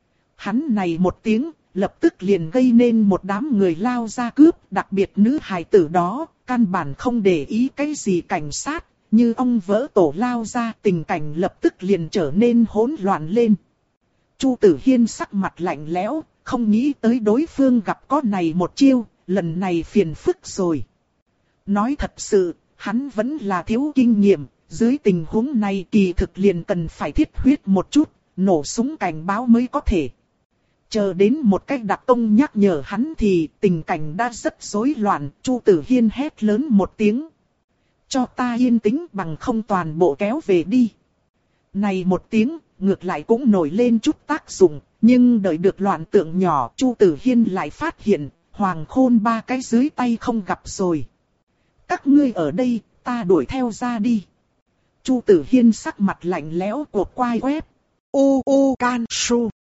Hắn này một tiếng, lập tức liền gây nên một đám người lao ra cướp, đặc biệt nữ hài tử đó, căn bản không để ý cái gì cảnh sát, như ông vỡ tổ lao ra, tình cảnh lập tức liền trở nên hỗn loạn lên. Chu Tử Hiên sắc mặt lạnh lẽo, không nghĩ tới đối phương gặp có này một chiêu, lần này phiền phức rồi. Nói thật sự, hắn vẫn là thiếu kinh nghiệm, dưới tình huống này kỳ thực liền cần phải thiết huyết một chút, nổ súng cảnh báo mới có thể. Chờ đến một cách đặc công nhắc nhở hắn thì tình cảnh đã rất rối loạn, Chu Tử Hiên hét lớn một tiếng. Cho ta yên tĩnh bằng không toàn bộ kéo về đi. Này một tiếng, ngược lại cũng nổi lên chút tác dụng, nhưng đợi được loạn tượng nhỏ, Chu Tử Hiên lại phát hiện, Hoàng Khôn ba cái dưới tay không gặp rồi. Các ngươi ở đây, ta đuổi theo ra đi. Chu Tử Hiên sắc mặt lạnh lẽo cột quai quét. U U Can Su.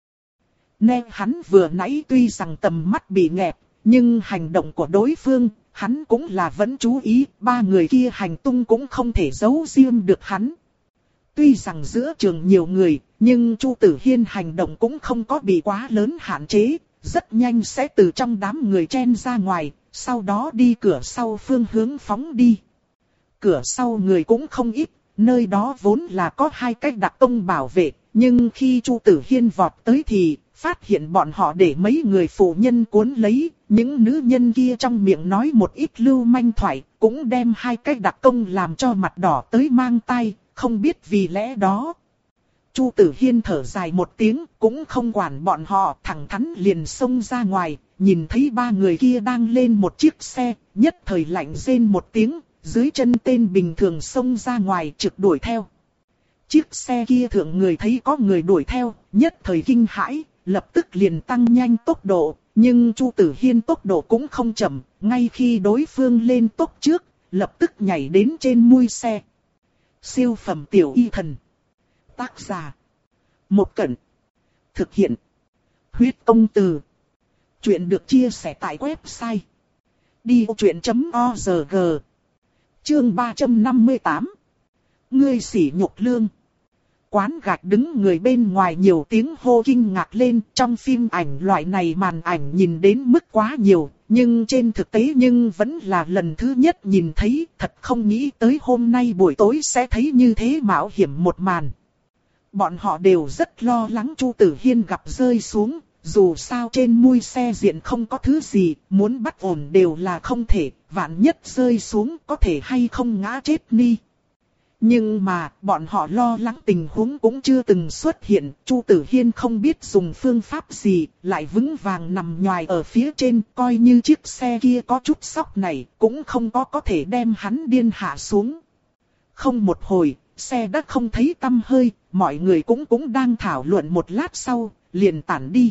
Nên hắn vừa nãy tuy rằng tầm mắt bị nghẹt, nhưng hành động của đối phương, hắn cũng là vẫn chú ý, ba người kia hành tung cũng không thể giấu riêng được hắn. Tuy rằng giữa trường nhiều người, nhưng Chu Tử Hiên hành động cũng không có bị quá lớn hạn chế, rất nhanh sẽ từ trong đám người chen ra ngoài, sau đó đi cửa sau phương hướng phóng đi. Cửa sau người cũng không ít, nơi đó vốn là có hai cái đặc công bảo vệ, nhưng khi Chu Tử Hiên vọt tới thì phát hiện bọn họ để mấy người phụ nhân cuốn lấy, những nữ nhân kia trong miệng nói một ít lưu manh thoại, cũng đem hai cái đặc công làm cho mặt đỏ tới mang tai, không biết vì lẽ đó. Chu Tử Hiên thở dài một tiếng, cũng không quản bọn họ, thẳng thắn liền xông ra ngoài, nhìn thấy ba người kia đang lên một chiếc xe, nhất thời lạnh rên một tiếng, dưới chân tên bình thường xông ra ngoài trực đuổi theo. Chiếc xe kia thượng người thấy có người đuổi theo, nhất thời kinh hãi, lập tức liền tăng nhanh tốc độ, nhưng Chu Tử Hiên tốc độ cũng không chậm, ngay khi đối phương lên tốc trước, lập tức nhảy đến trên mui xe. Siêu phẩm tiểu y thần. Tác giả. Một Cẩn. Thực hiện. Huyết Công Từ. Chuyện được chia sẻ tại website. đi ô chuyện chấm org. Chương ba trăm năm mươi tám. Ngươi sỉ nhục lương. Quán gạch đứng người bên ngoài nhiều tiếng hô kinh ngạc lên, trong phim ảnh loại này màn ảnh nhìn đến mức quá nhiều, nhưng trên thực tế nhưng vẫn là lần thứ nhất nhìn thấy, thật không nghĩ tới hôm nay buổi tối sẽ thấy như thế mạo hiểm một màn. Bọn họ đều rất lo lắng Chu Tử Hiên gặp rơi xuống, dù sao trên mui xe diện không có thứ gì, muốn bắt ổn đều là không thể, vạn nhất rơi xuống có thể hay không ngã chết ni. Nhưng mà, bọn họ lo lắng tình huống cũng chưa từng xuất hiện, Chu Tử Hiên không biết dùng phương pháp gì, lại vững vàng nằm nhoài ở phía trên, coi như chiếc xe kia có chút sóc này, cũng không có có thể đem hắn điên hạ xuống. Không một hồi, xe đã không thấy tăm hơi, mọi người cũng cũng đang thảo luận một lát sau, liền tản đi.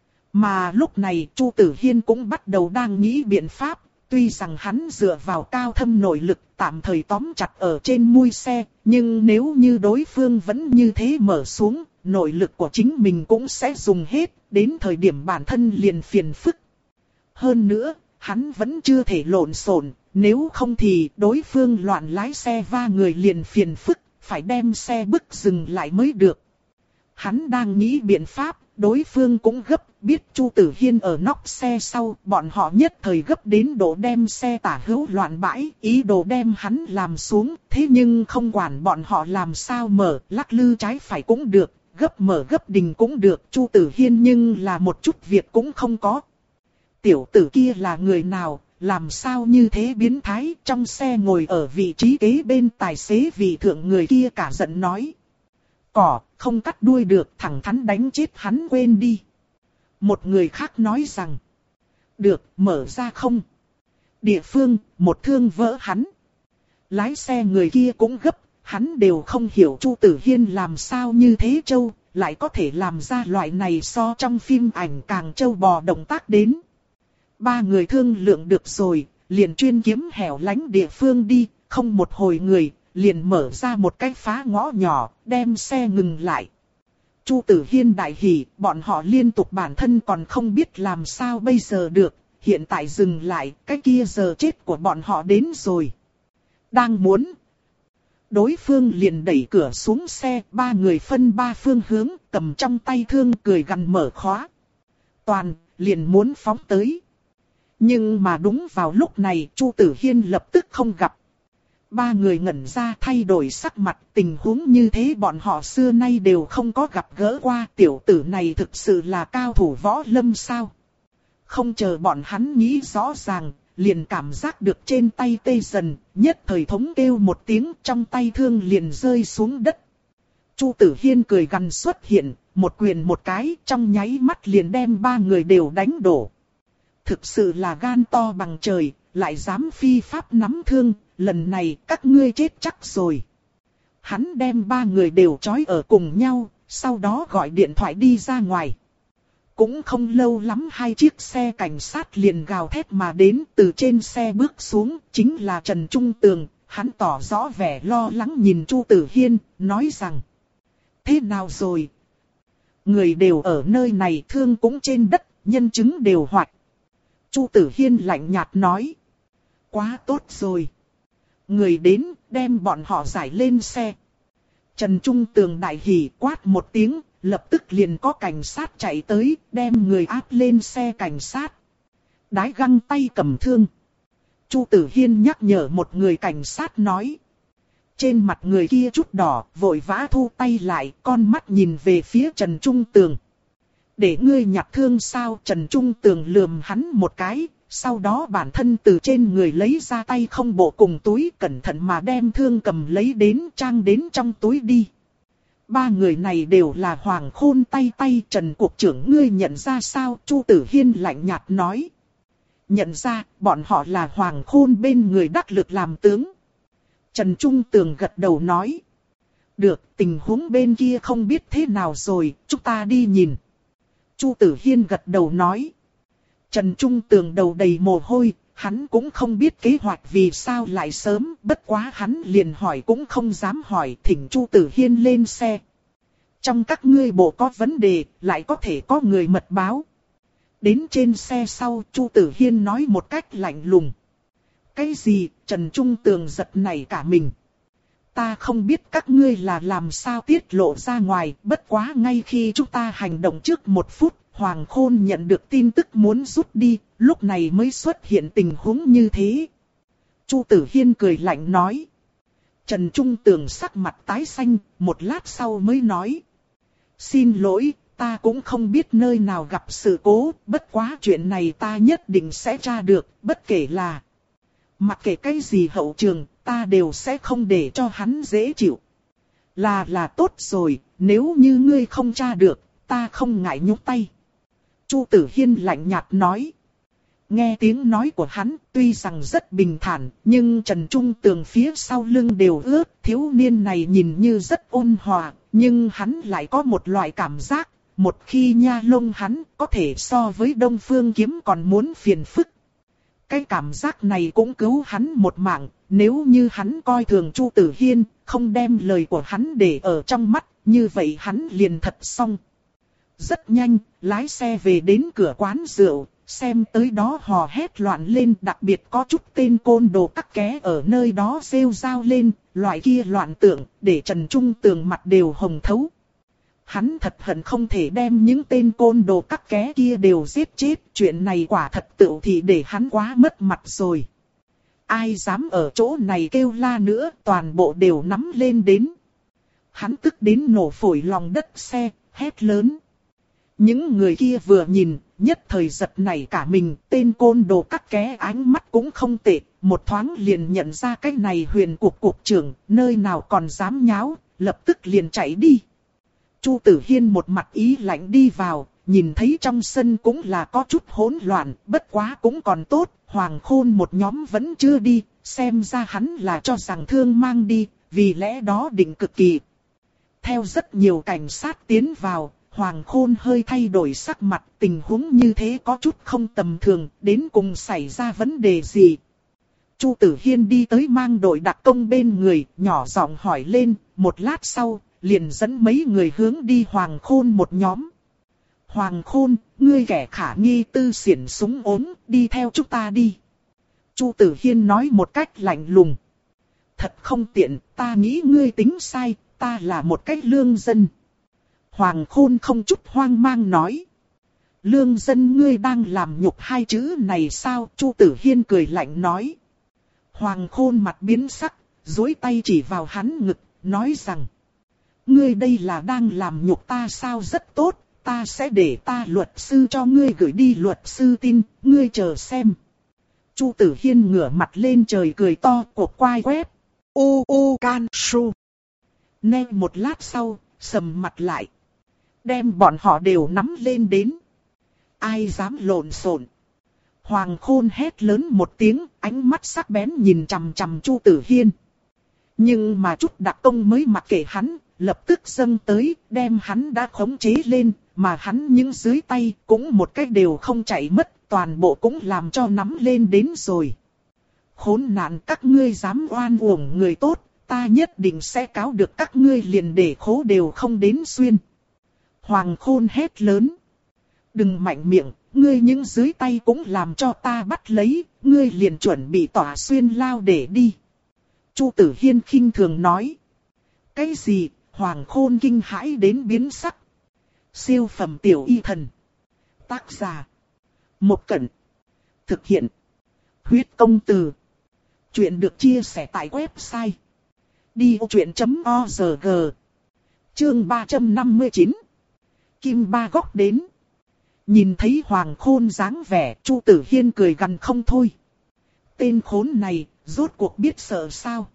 Mà lúc này Chu Tử Hiên cũng bắt đầu đang nghĩ biện pháp. Tuy rằng hắn dựa vào cao thâm nội lực tạm thời tóm chặt ở trên mui xe, nhưng nếu như đối phương vẫn như thế mở xuống, nội lực của chính mình cũng sẽ dùng hết, đến thời điểm bản thân liền phiền phức. Hơn nữa, hắn vẫn chưa thể lộn xộn, nếu không thì đối phương loạn lái xe va người liền phiền phức, phải đem xe bức dừng lại mới được. Hắn đang nghĩ biện pháp, đối phương cũng gấp, biết Chu Tử Hiên ở nóc xe sau, bọn họ nhất thời gấp đến độ đem xe tả hữu loạn bãi, ý đồ đem hắn làm xuống, thế nhưng không quản bọn họ làm sao mở, lắc lư trái phải cũng được, gấp mở gấp đình cũng được, Chu Tử Hiên nhưng là một chút việc cũng không có. Tiểu tử kia là người nào, làm sao như thế biến thái, trong xe ngồi ở vị trí kế bên tài xế vị thượng người kia cả giận nói. Cỏ, không cắt đuôi được, thẳng thắn đánh chết hắn quên đi. Một người khác nói rằng. Được, mở ra không. Địa phương, một thương vỡ hắn. Lái xe người kia cũng gấp, Hắn đều không hiểu Chu Tử Hiên làm sao như thế châu, lại có thể làm ra loại này so trong phim ảnh càng châu bò động tác đến. Ba người thương lượng được rồi, liền chuyên kiếm hẻo lánh địa phương đi, không một hồi người, liền mở ra một cái phá ngõ nhỏ, đem xe ngừng lại. Chu Tử Hiên đại hỉ, bọn họ liên tục bản thân còn không biết làm sao bây giờ được, hiện tại dừng lại, cái kia giờ chết của bọn họ đến rồi. Đang muốn. Đối phương liền đẩy cửa xuống xe, ba người phân ba phương hướng, cầm trong tay thương cười gằn mở khóa. Toàn, liền muốn phóng tới. Nhưng mà đúng vào lúc này, Chu Tử Hiên lập tức không gặp. Ba người ngẩn ra thay đổi sắc mặt, tình huống như thế bọn họ xưa nay đều không có gặp gỡ qua. Tiểu tử này thực sự là cao thủ võ lâm sao? Không chờ bọn hắn nghĩ rõ ràng, liền cảm giác được trên tay tê dần, nhất thời thống kêu một tiếng, trong tay thương liền rơi xuống đất. Chu Tử Hiên cười gằn xuất hiện, một quyền một cái, trong nháy mắt liền đem ba người đều đánh đổ. Thực sự là gan to bằng trời, lại dám phi pháp nắm thương, lần này các ngươi chết chắc rồi. Hắn đem ba người đều trói ở cùng nhau, sau đó gọi điện thoại đi ra ngoài. Cũng không lâu lắm hai chiếc xe cảnh sát liền gào thét mà đến, từ trên xe bước xuống, chính là Trần Trung Tường. Hắn tỏ rõ vẻ lo lắng nhìn Chu Tử Hiên, nói rằng: thế nào rồi? Người đều ở nơi này, thương cũng trên đất, nhân chứng đều hoạch. Chu Tử Hiên lạnh nhạt nói: quá tốt rồi. Người đến, đem bọn họ giải lên xe. Trần Trung Tường đại hỉ quát một tiếng, lập tức liền có cảnh sát chạy tới, đem người áp lên xe cảnh sát. Đái găng tay cầm thương. Chu Tử Hiên nhắc nhở một người cảnh sát nói. Trên mặt người kia chút đỏ, vội vã thu tay lại, con mắt nhìn về phía Trần Trung Tường. Để ngươi nhặt thương sao? Trần Trung Tường lườm hắn một cái, sau đó bản thân từ trên người lấy ra tay không bộ cùng túi, cẩn thận mà đem thương cầm lấy đến trang đến trong túi đi. Ba người này đều là Hoàng Khôn tay tay. Trần Cục trưởng ngươi nhận ra sao? Chu Tử Hiên lạnh nhạt nói. Nhận ra, bọn họ là Hoàng Khôn bên người đắc lực làm tướng. Trần Trung Tường gật đầu nói. Được, tình huống bên kia không biết thế nào rồi, chúng ta đi nhìn. Chu Tử Hiên gật đầu nói. Trần Trung Tường đầu đầy mồ hôi, hắn cũng không biết kế hoạch vì sao lại sớm, bất quá hắn liền hỏi cũng không dám hỏi, thỉnh Chu Tử Hiên lên xe. Trong các ngươi bộ có vấn đề, lại có thể có người mật báo. Đến trên xe sau, Chu Tử Hiên nói một cách lạnh lùng. Cái gì? Trần Trung Tường giật nảy cả mình. Ta không biết các ngươi là làm sao tiết lộ ra ngoài, bất quá ngay khi chúng ta hành động trước một phút, Hoàng Khôn nhận được tin tức muốn rút đi, lúc này mới xuất hiện tình huống như thế. Chu Tử Hiên cười lạnh nói. Trần Trung Tường sắc mặt tái xanh, một lát sau mới nói. Xin lỗi, ta cũng không biết nơi nào gặp sự cố, bất quá chuyện này ta nhất định sẽ tra được, bất kể là... Mặc kệ cái gì hậu trường, ta đều sẽ không để cho hắn dễ chịu. Là là tốt rồi, nếu như ngươi không tra được, ta không ngại nhúc tay. Chu Tử Hiên lạnh nhạt nói. Nghe tiếng nói của hắn, tuy rằng rất bình thản, nhưng Trần Trung Tường phía sau lưng đều ướt. Thiếu niên này nhìn như rất ôn hòa, nhưng hắn lại có một loại cảm giác, một khi nha lông hắn có thể so với Đông Phương Kiếm còn muốn phiền phức. Cái cảm giác này cũng cứu hắn một mạng, nếu như hắn coi thường Chu Tử Hiên, không đem lời của hắn để ở trong mắt, như vậy hắn liền thật xong. Rất nhanh, lái xe về đến cửa quán rượu, xem tới đó hò hét loạn lên, đặc biệt có chút tên côn đồ cắt ké ở nơi đó rêu rao lên, loại kia loạn tượng, để Trần Trung Tường mặt đều hồng thấu. Hắn thật hận không thể đem những tên côn đồ cắt ké kia đều giết chết, chuyện này quả thật tựu thì để hắn quá mất mặt rồi. Ai dám ở chỗ này kêu la nữa, toàn bộ đều nắm lên đến. Hắn tức đến nổ phổi lòng đất xe, hét lớn. Những người kia vừa nhìn, nhất thời giật nảy cả mình, tên côn đồ cắt ké ánh mắt cũng không tệ, một thoáng liền nhận ra cái này Huyền cục cục trưởng, nơi nào còn dám nháo, lập tức liền chạy đi. Chu Tử Hiên một mặt ý lạnh đi vào, nhìn thấy trong sân cũng là có chút hỗn loạn, bất quá cũng còn tốt, Hoàng Khôn một nhóm vẫn chưa đi, xem ra hắn là cho rằng thương mang đi, vì lẽ đó định cực kỳ. Theo rất nhiều cảnh sát tiến vào, Hoàng Khôn hơi thay đổi sắc mặt, tình huống như thế có chút không tầm thường, đến cùng xảy ra vấn đề gì. Chu Tử Hiên đi tới mang đội đặc công bên người, nhỏ giọng hỏi lên, một lát sau, liền dẫn mấy người hướng đi Hoàng Khôn một nhóm. Hoàng Khôn, ngươi kẻ khả nghi tư xiển súng ốm, đi theo chúng ta đi. Chu Tử Hiên nói một cách lạnh lùng. Thật không tiện, ta nghĩ ngươi tính sai, ta là một cách lương dân. Hoàng Khôn không chút hoang mang nói. Lương dân ngươi đang làm nhục hai chữ này sao? Chu Tử Hiên cười lạnh nói. Hoàng Khôn mặt biến sắc, duỗi tay chỉ vào hắn ngực, nói rằng. Ngươi đây là đang làm nhục ta sao? Rất tốt, ta sẽ để ta luật sư cho ngươi gửi đi luật sư tin, ngươi chờ xem. Chu Tử Hiên ngửa mặt lên trời cười to, cột quai quét. U U Can Su. Nghe một lát sau, sầm mặt lại. Đem bọn họ đều nắm lên đến. Ai dám lộn xộn? Hoàng Khôn hét lớn một tiếng, ánh mắt sắc bén nhìn chằm chằm Chu Tử Hiên. Nhưng mà chút đặc công mới mặc kệ hắn, lập tức dâng tới, đem hắn đã khống chế lên, mà hắn những dưới tay cũng một cách đều không chạy mất, toàn bộ cũng làm cho nắm lên đến rồi. Khốn nạn, các ngươi dám oan uổng người tốt, ta nhất định sẽ cáo được các ngươi liền để khố đều không đến xuyên. Hoàng Khôn hét lớn. Đừng mạnh miệng, ngươi những dưới tay cũng làm cho ta bắt lấy, ngươi liền chuẩn bị tỏa xuyên lao để đi. Chu Tử Hiên khinh thường nói. Cái gì? Hoàng Khôn kinh hãi đến biến sắc. Siêu phẩm tiểu y thần. Tác giả. Một Cẩn. Thực hiện. Huyết công từ. Chuyện được chia sẻ tại website. đi ô chuyện chấm org. Chương ba trăm năm mươi chín. Kim Ba Góc đến. Nhìn thấy Hoàng Khôn dáng vẻ, Chu Tử Hiên cười gằn không thôi. Tên khốn này, rốt cuộc biết sợ sao?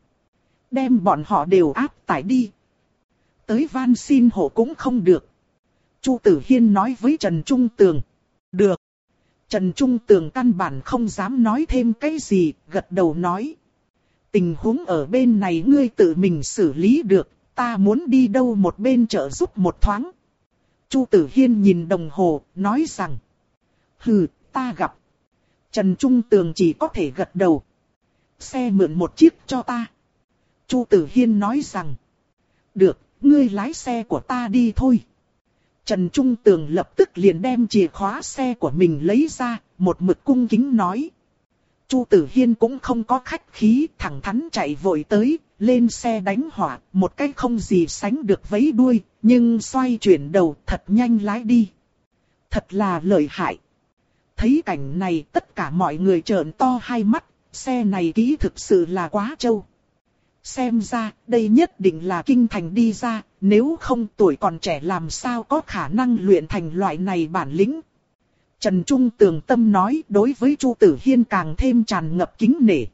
Đem bọn họ đều áp tải đi. Tới van xin hộ cũng không được. Chu Tử Hiên nói với Trần Trung Tường. Được. Trần Trung Tường căn bản không dám nói thêm cái gì, gật đầu nói. Tình huống ở bên này ngươi tự mình xử lý được, ta muốn đi đâu một bên trợ giúp một thoáng. Chu Tử Hiên nhìn đồng hồ, nói rằng. Hừ, ta gặp. Trần Trung Tường chỉ có thể gật đầu. Xe mượn một chiếc cho ta. Chu Tử Hiên nói rằng. Được, ngươi lái xe của ta đi thôi. Trần Trung Tường lập tức liền đem chìa khóa xe của mình lấy ra, một mực cung kính nói. Chu Tử Hiên cũng không có khách khí, thẳng thắn chạy vội tới, lên xe đánh hỏa, một cách không gì sánh được vẫy đuôi, nhưng xoay chuyển đầu thật nhanh lái đi. Thật là lợi hại. Thấy cảnh này tất cả mọi người trợn to hai mắt, xe này kỹ thực sự là quá trâu. Xem ra, đây nhất định là kinh thành đi ra, nếu không tuổi còn trẻ làm sao có khả năng luyện thành loại này bản lĩnh. Trần Trung Tường tâm nói đối với Chu Tử Hiên càng thêm tràn ngập kính nể.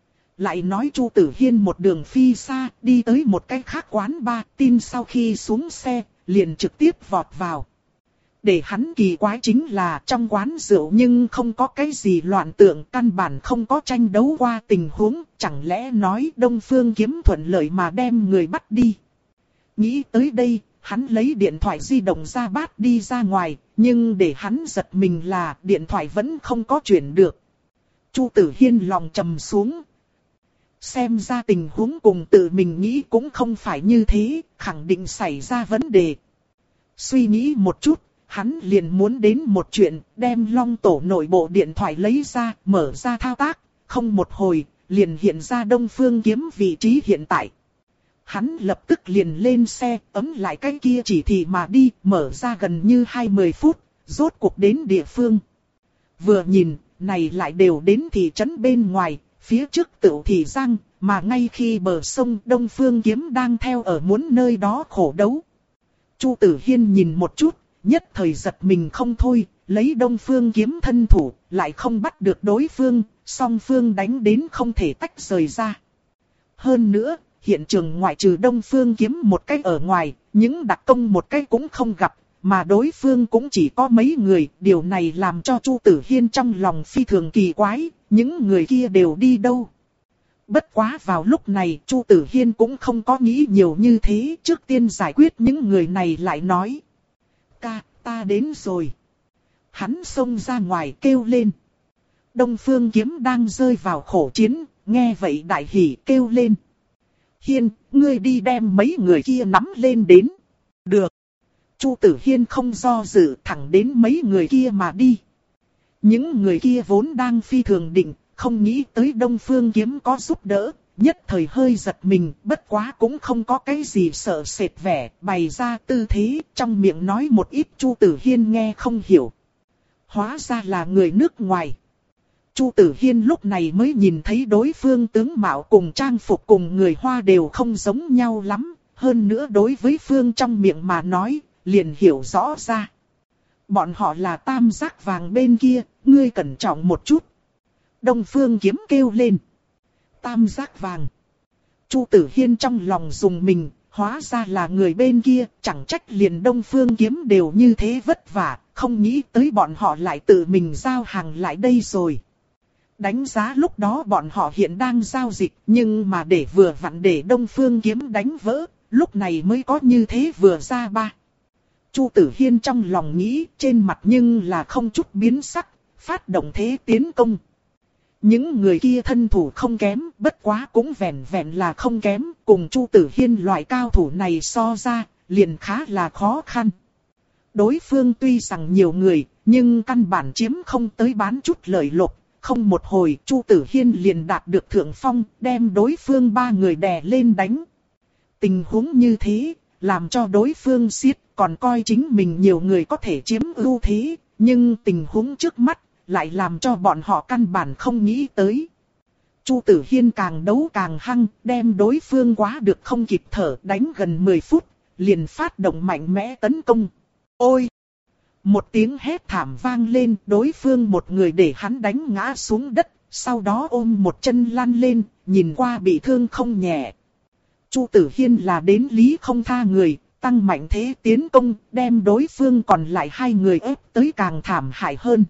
Lại nói Chu Tử Hiên một đường phi xa, đi tới một cái khác quán bar, tin sau khi xuống xe, liền trực tiếp vọt vào. Để hắn kỳ quái chính là trong quán rượu nhưng không có cái gì loạn tượng, căn bản không có tranh đấu qua tình huống, chẳng lẽ nói Đông Phương Kiếm thuận lợi mà đem người bắt đi. Nghĩ tới đây, hắn lấy điện thoại di động ra bắt đi ra ngoài, nhưng để hắn giật mình là điện thoại vẫn không có chuyển được. Chu Tử Hiên lòng trầm xuống. Xem ra tình huống cùng tự mình nghĩ cũng không phải như thế, khẳng định xảy ra vấn đề. Suy nghĩ một chút, hắn liền muốn đến một chuyện, đem Long Tổ nội bộ điện thoại lấy ra, mở ra thao tác, không một hồi, liền hiện ra Đông Phương Kiếm vị trí hiện tại. Hắn lập tức liền lên xe, ấm lại cái kia chỉ thị mà đi, mở ra gần như hai mươi phút, rốt cuộc đến địa phương. Vừa nhìn, này lại đều đến thị trấn bên ngoài, phía trước Tửu Thị Giang, mà ngay khi bờ sông Đông Phương Kiếm đang theo ở muốn nơi đó khổ đấu. Chu Tử Hiên nhìn một chút, nhất thời giật mình không thôi, lấy Đông Phương Kiếm thân thủ, lại không bắt được đối phương, song phương đánh đến không thể tách rời ra. Hơn nữa, hiện trường ngoại trừ Đông Phương Kiếm một cái ở ngoài, những đặc công một cái cũng không gặp, mà đối phương cũng chỉ có mấy người, điều này làm cho Chu Tử Hiên trong lòng phi thường kỳ quái, những người kia đều đi đâu. Bất quá vào lúc này Chu Tử Hiên cũng không có nghĩ nhiều như thế, trước tiên giải quyết những người này lại nói. Ca, ta đến rồi. Hắn xông ra ngoài kêu lên. Đông Phương Kiếm đang rơi vào khổ chiến, nghe vậy đại hỉ kêu lên. Hiên, ngươi đi đem mấy người kia nắm lên đến. Được. Chu Tử Hiên không do dự, thẳng đến mấy người kia mà đi. Những người kia vốn đang phi thường định, không nghĩ tới Đông Phương Kiếm có giúp đỡ, nhất thời hơi giật mình, bất quá cũng không có cái gì sợ sệt vẻ, bày ra tư thế, trong miệng nói một ít Chu Tử Hiên nghe không hiểu. Hóa ra là người nước ngoài. Chu Tử Hiên lúc này mới nhìn thấy đối phương tướng mạo cùng trang phục cùng người Hoa đều không giống nhau lắm, hơn nữa đối với phương trong miệng mà nói, liền hiểu rõ ra. Bọn họ là tam giác vàng bên kia, ngươi cẩn trọng một chút. Đông Phương Kiếm kêu lên. Tam giác vàng. Chu Tử Hiên trong lòng dùng mình, hóa ra là người bên kia, chẳng trách liền Đông Phương Kiếm đều như thế vất vả, không nghĩ tới bọn họ lại tự mình giao hàng lại đây rồi. Đánh giá lúc đó bọn họ hiện đang giao dịch, nhưng mà để vừa vặn để Đông Phương Kiếm đánh vỡ, lúc này mới có như thế vừa ra ba. Chu Tử Hiên trong lòng nghĩ, trên mặt nhưng là không chút biến sắc, phát động thế tiến công. Những người kia thân thủ không kém, bất quá cũng vẹn vẹn là không kém, cùng Chu Tử Hiên loại cao thủ này so ra, liền khá là khó khăn. Đối phương tuy rằng nhiều người, nhưng căn bản chiếm không tới bán chút lợi lộc. Không một hồi, Chu Tử Hiên liền đạt được thượng phong, đem đối phương ba người đè lên đánh. Tình huống như thế, làm cho đối phương xiết, còn coi chính mình nhiều người có thể chiếm ưu thế, nhưng tình huống trước mắt, lại làm cho bọn họ căn bản không nghĩ tới. Chu Tử Hiên càng đấu càng hăng, đem đối phương quá được không kịp thở, đánh gần mười phút, liền phát động mạnh mẽ tấn công. Ôi! Một tiếng hét thảm vang lên, đối phương một người để hắn đánh ngã xuống đất, sau đó ôm một chân lăn lên, nhìn qua bị thương không nhẹ. Chu Tử Hiên là đến lý không tha người, tăng mạnh thế tiến công, đem đối phương còn lại hai người ép tới càng thảm hại hơn.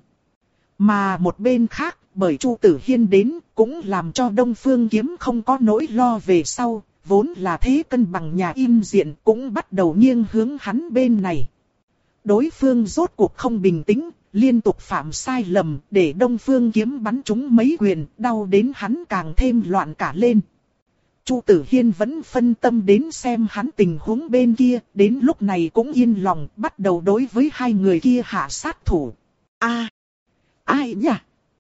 Mà một bên khác, bởi Chu Tử Hiên đến, cũng làm cho Đông Phương Kiếm không có nỗi lo về sau, vốn là thế cân bằng nhà im diện cũng bắt đầu nghiêng hướng hắn bên này. Đối phương rốt cuộc không bình tĩnh, liên tục phạm sai lầm, để Đông Phương Kiếm bắn trúng mấy quyền, đau đến hắn càng thêm loạn cả lên. Chu Tử Hiên vẫn phân tâm đến xem hắn tình huống bên kia, đến lúc này cũng yên lòng, bắt đầu đối với hai người kia hạ sát thủ. A, ai nhỉ?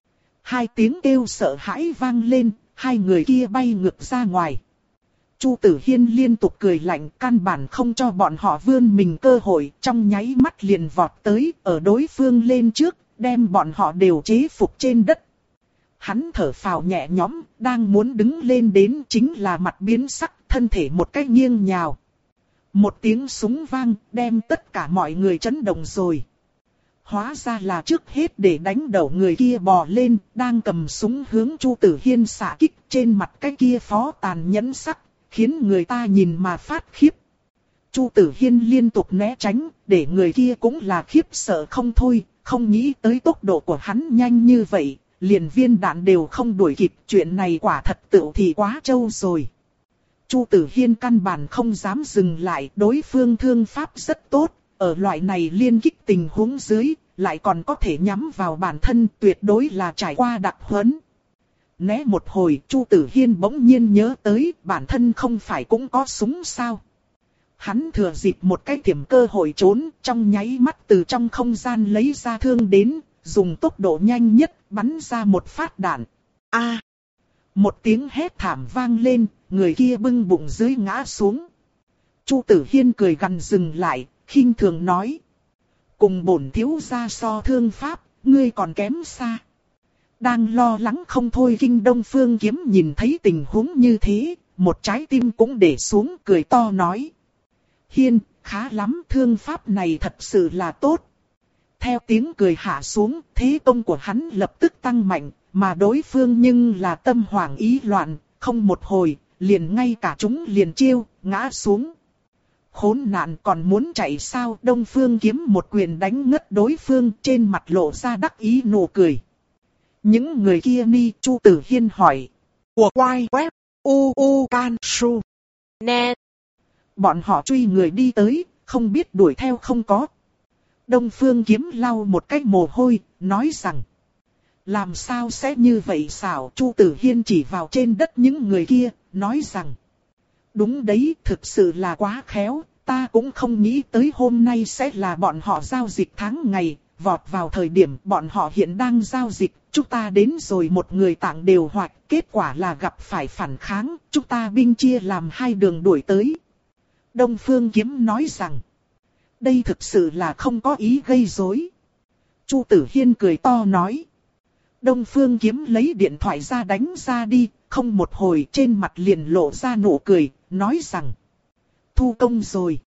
Hai tiếng kêu sợ hãi vang lên, hai người kia bay ngược ra ngoài. Chu Tử Hiên liên tục cười lạnh, căn bản không cho bọn họ vươn mình cơ hội, trong nháy mắt liền vọt tới, ở đối phương lên trước, đem bọn họ đều chế phục trên đất. Hắn thở phào nhẹ nhõm, đang muốn đứng lên đến chính là mặt biến sắc, thân thể một cách nghiêng nhào. Một tiếng súng vang, đem tất cả mọi người chấn động rồi. Hóa ra là trước hết để đánh đầu người kia bò lên, đang cầm súng hướng Chu Tử Hiên xạ kích, trên mặt cái kia phó tàn nhẫn sắc, khiến người ta nhìn mà phát khiếp. Chu Tử Hiên liên tục né tránh, để người kia cũng là khiếp sợ không thôi, không nghĩ tới tốc độ của hắn nhanh như vậy, liền viên đạn đều không đuổi kịp, chuyện này quả thật tựu thì quá trâu rồi. Chu Tử Hiên căn bản không dám dừng lại, đối phương thương pháp rất tốt, ở loại này liên kích tình huống dưới, lại còn có thể nhắm vào bản thân, tuyệt đối là trải qua đặc huấn. Né một hồi, Chu Tử Hiên bỗng nhiên nhớ tới, bản thân không phải cũng có súng sao. Hắn thừa dịp một cái tiềm cơ hội trốn, trong nháy mắt từ trong không gian lấy ra thương đến, dùng tốc độ nhanh nhất, bắn ra một phát đạn. A! Một tiếng hét thảm vang lên, người kia bưng bụng dưới ngã xuống. Chu Tử Hiên cười gằn dừng lại, khinh thường nói. Cùng bổn thiếu gia so thương pháp, ngươi còn kém xa. Đang lo lắng không thôi Kinh Đông Phương Kiếm nhìn thấy tình huống như thế, một trái tim cũng để xuống cười to nói. Hiên, khá lắm, thương pháp này thật sự là tốt. Theo tiếng cười hạ xuống, thế công của hắn lập tức tăng mạnh, mà đối phương nhưng là tâm hoảng ý loạn, không một hồi, liền ngay cả chúng liền chiêu, ngã xuống. Khốn nạn còn muốn chạy sao? Đông Phương Kiếm một quyền đánh ngất đối phương, trên mặt lộ ra đắc ý nụ cười. Những người kia ni? Chu Tử Hiên hỏi. của quay web u u can su net. Bọn họ truy người đi tới, không biết đuổi theo không có. Đông Phương Kiếm lau một cái mồ hôi, nói rằng. Làm sao sẽ như vậy xảo? Chu Tử Hiên chỉ vào trên đất những người kia, nói rằng. Đúng đấy, thực sự là quá khéo, ta cũng không nghĩ tới hôm nay sẽ là bọn họ giao dịch tháng ngày, vọt vào thời điểm bọn họ hiện đang giao dịch, chúng ta đến rồi một người tạng đều hoạch, kết quả là gặp phải phản kháng, chúng ta binh chia làm hai đường đuổi tới. Đông Phương Kiếm nói rằng, đây thực sự là không có ý gây rối. Chu Tử Hiên cười to nói. Đông Phương Kiếm lấy điện thoại ra đánh ra đi, không một hồi trên mặt liền lộ ra nụ cười, nói rằng. Thu công rồi.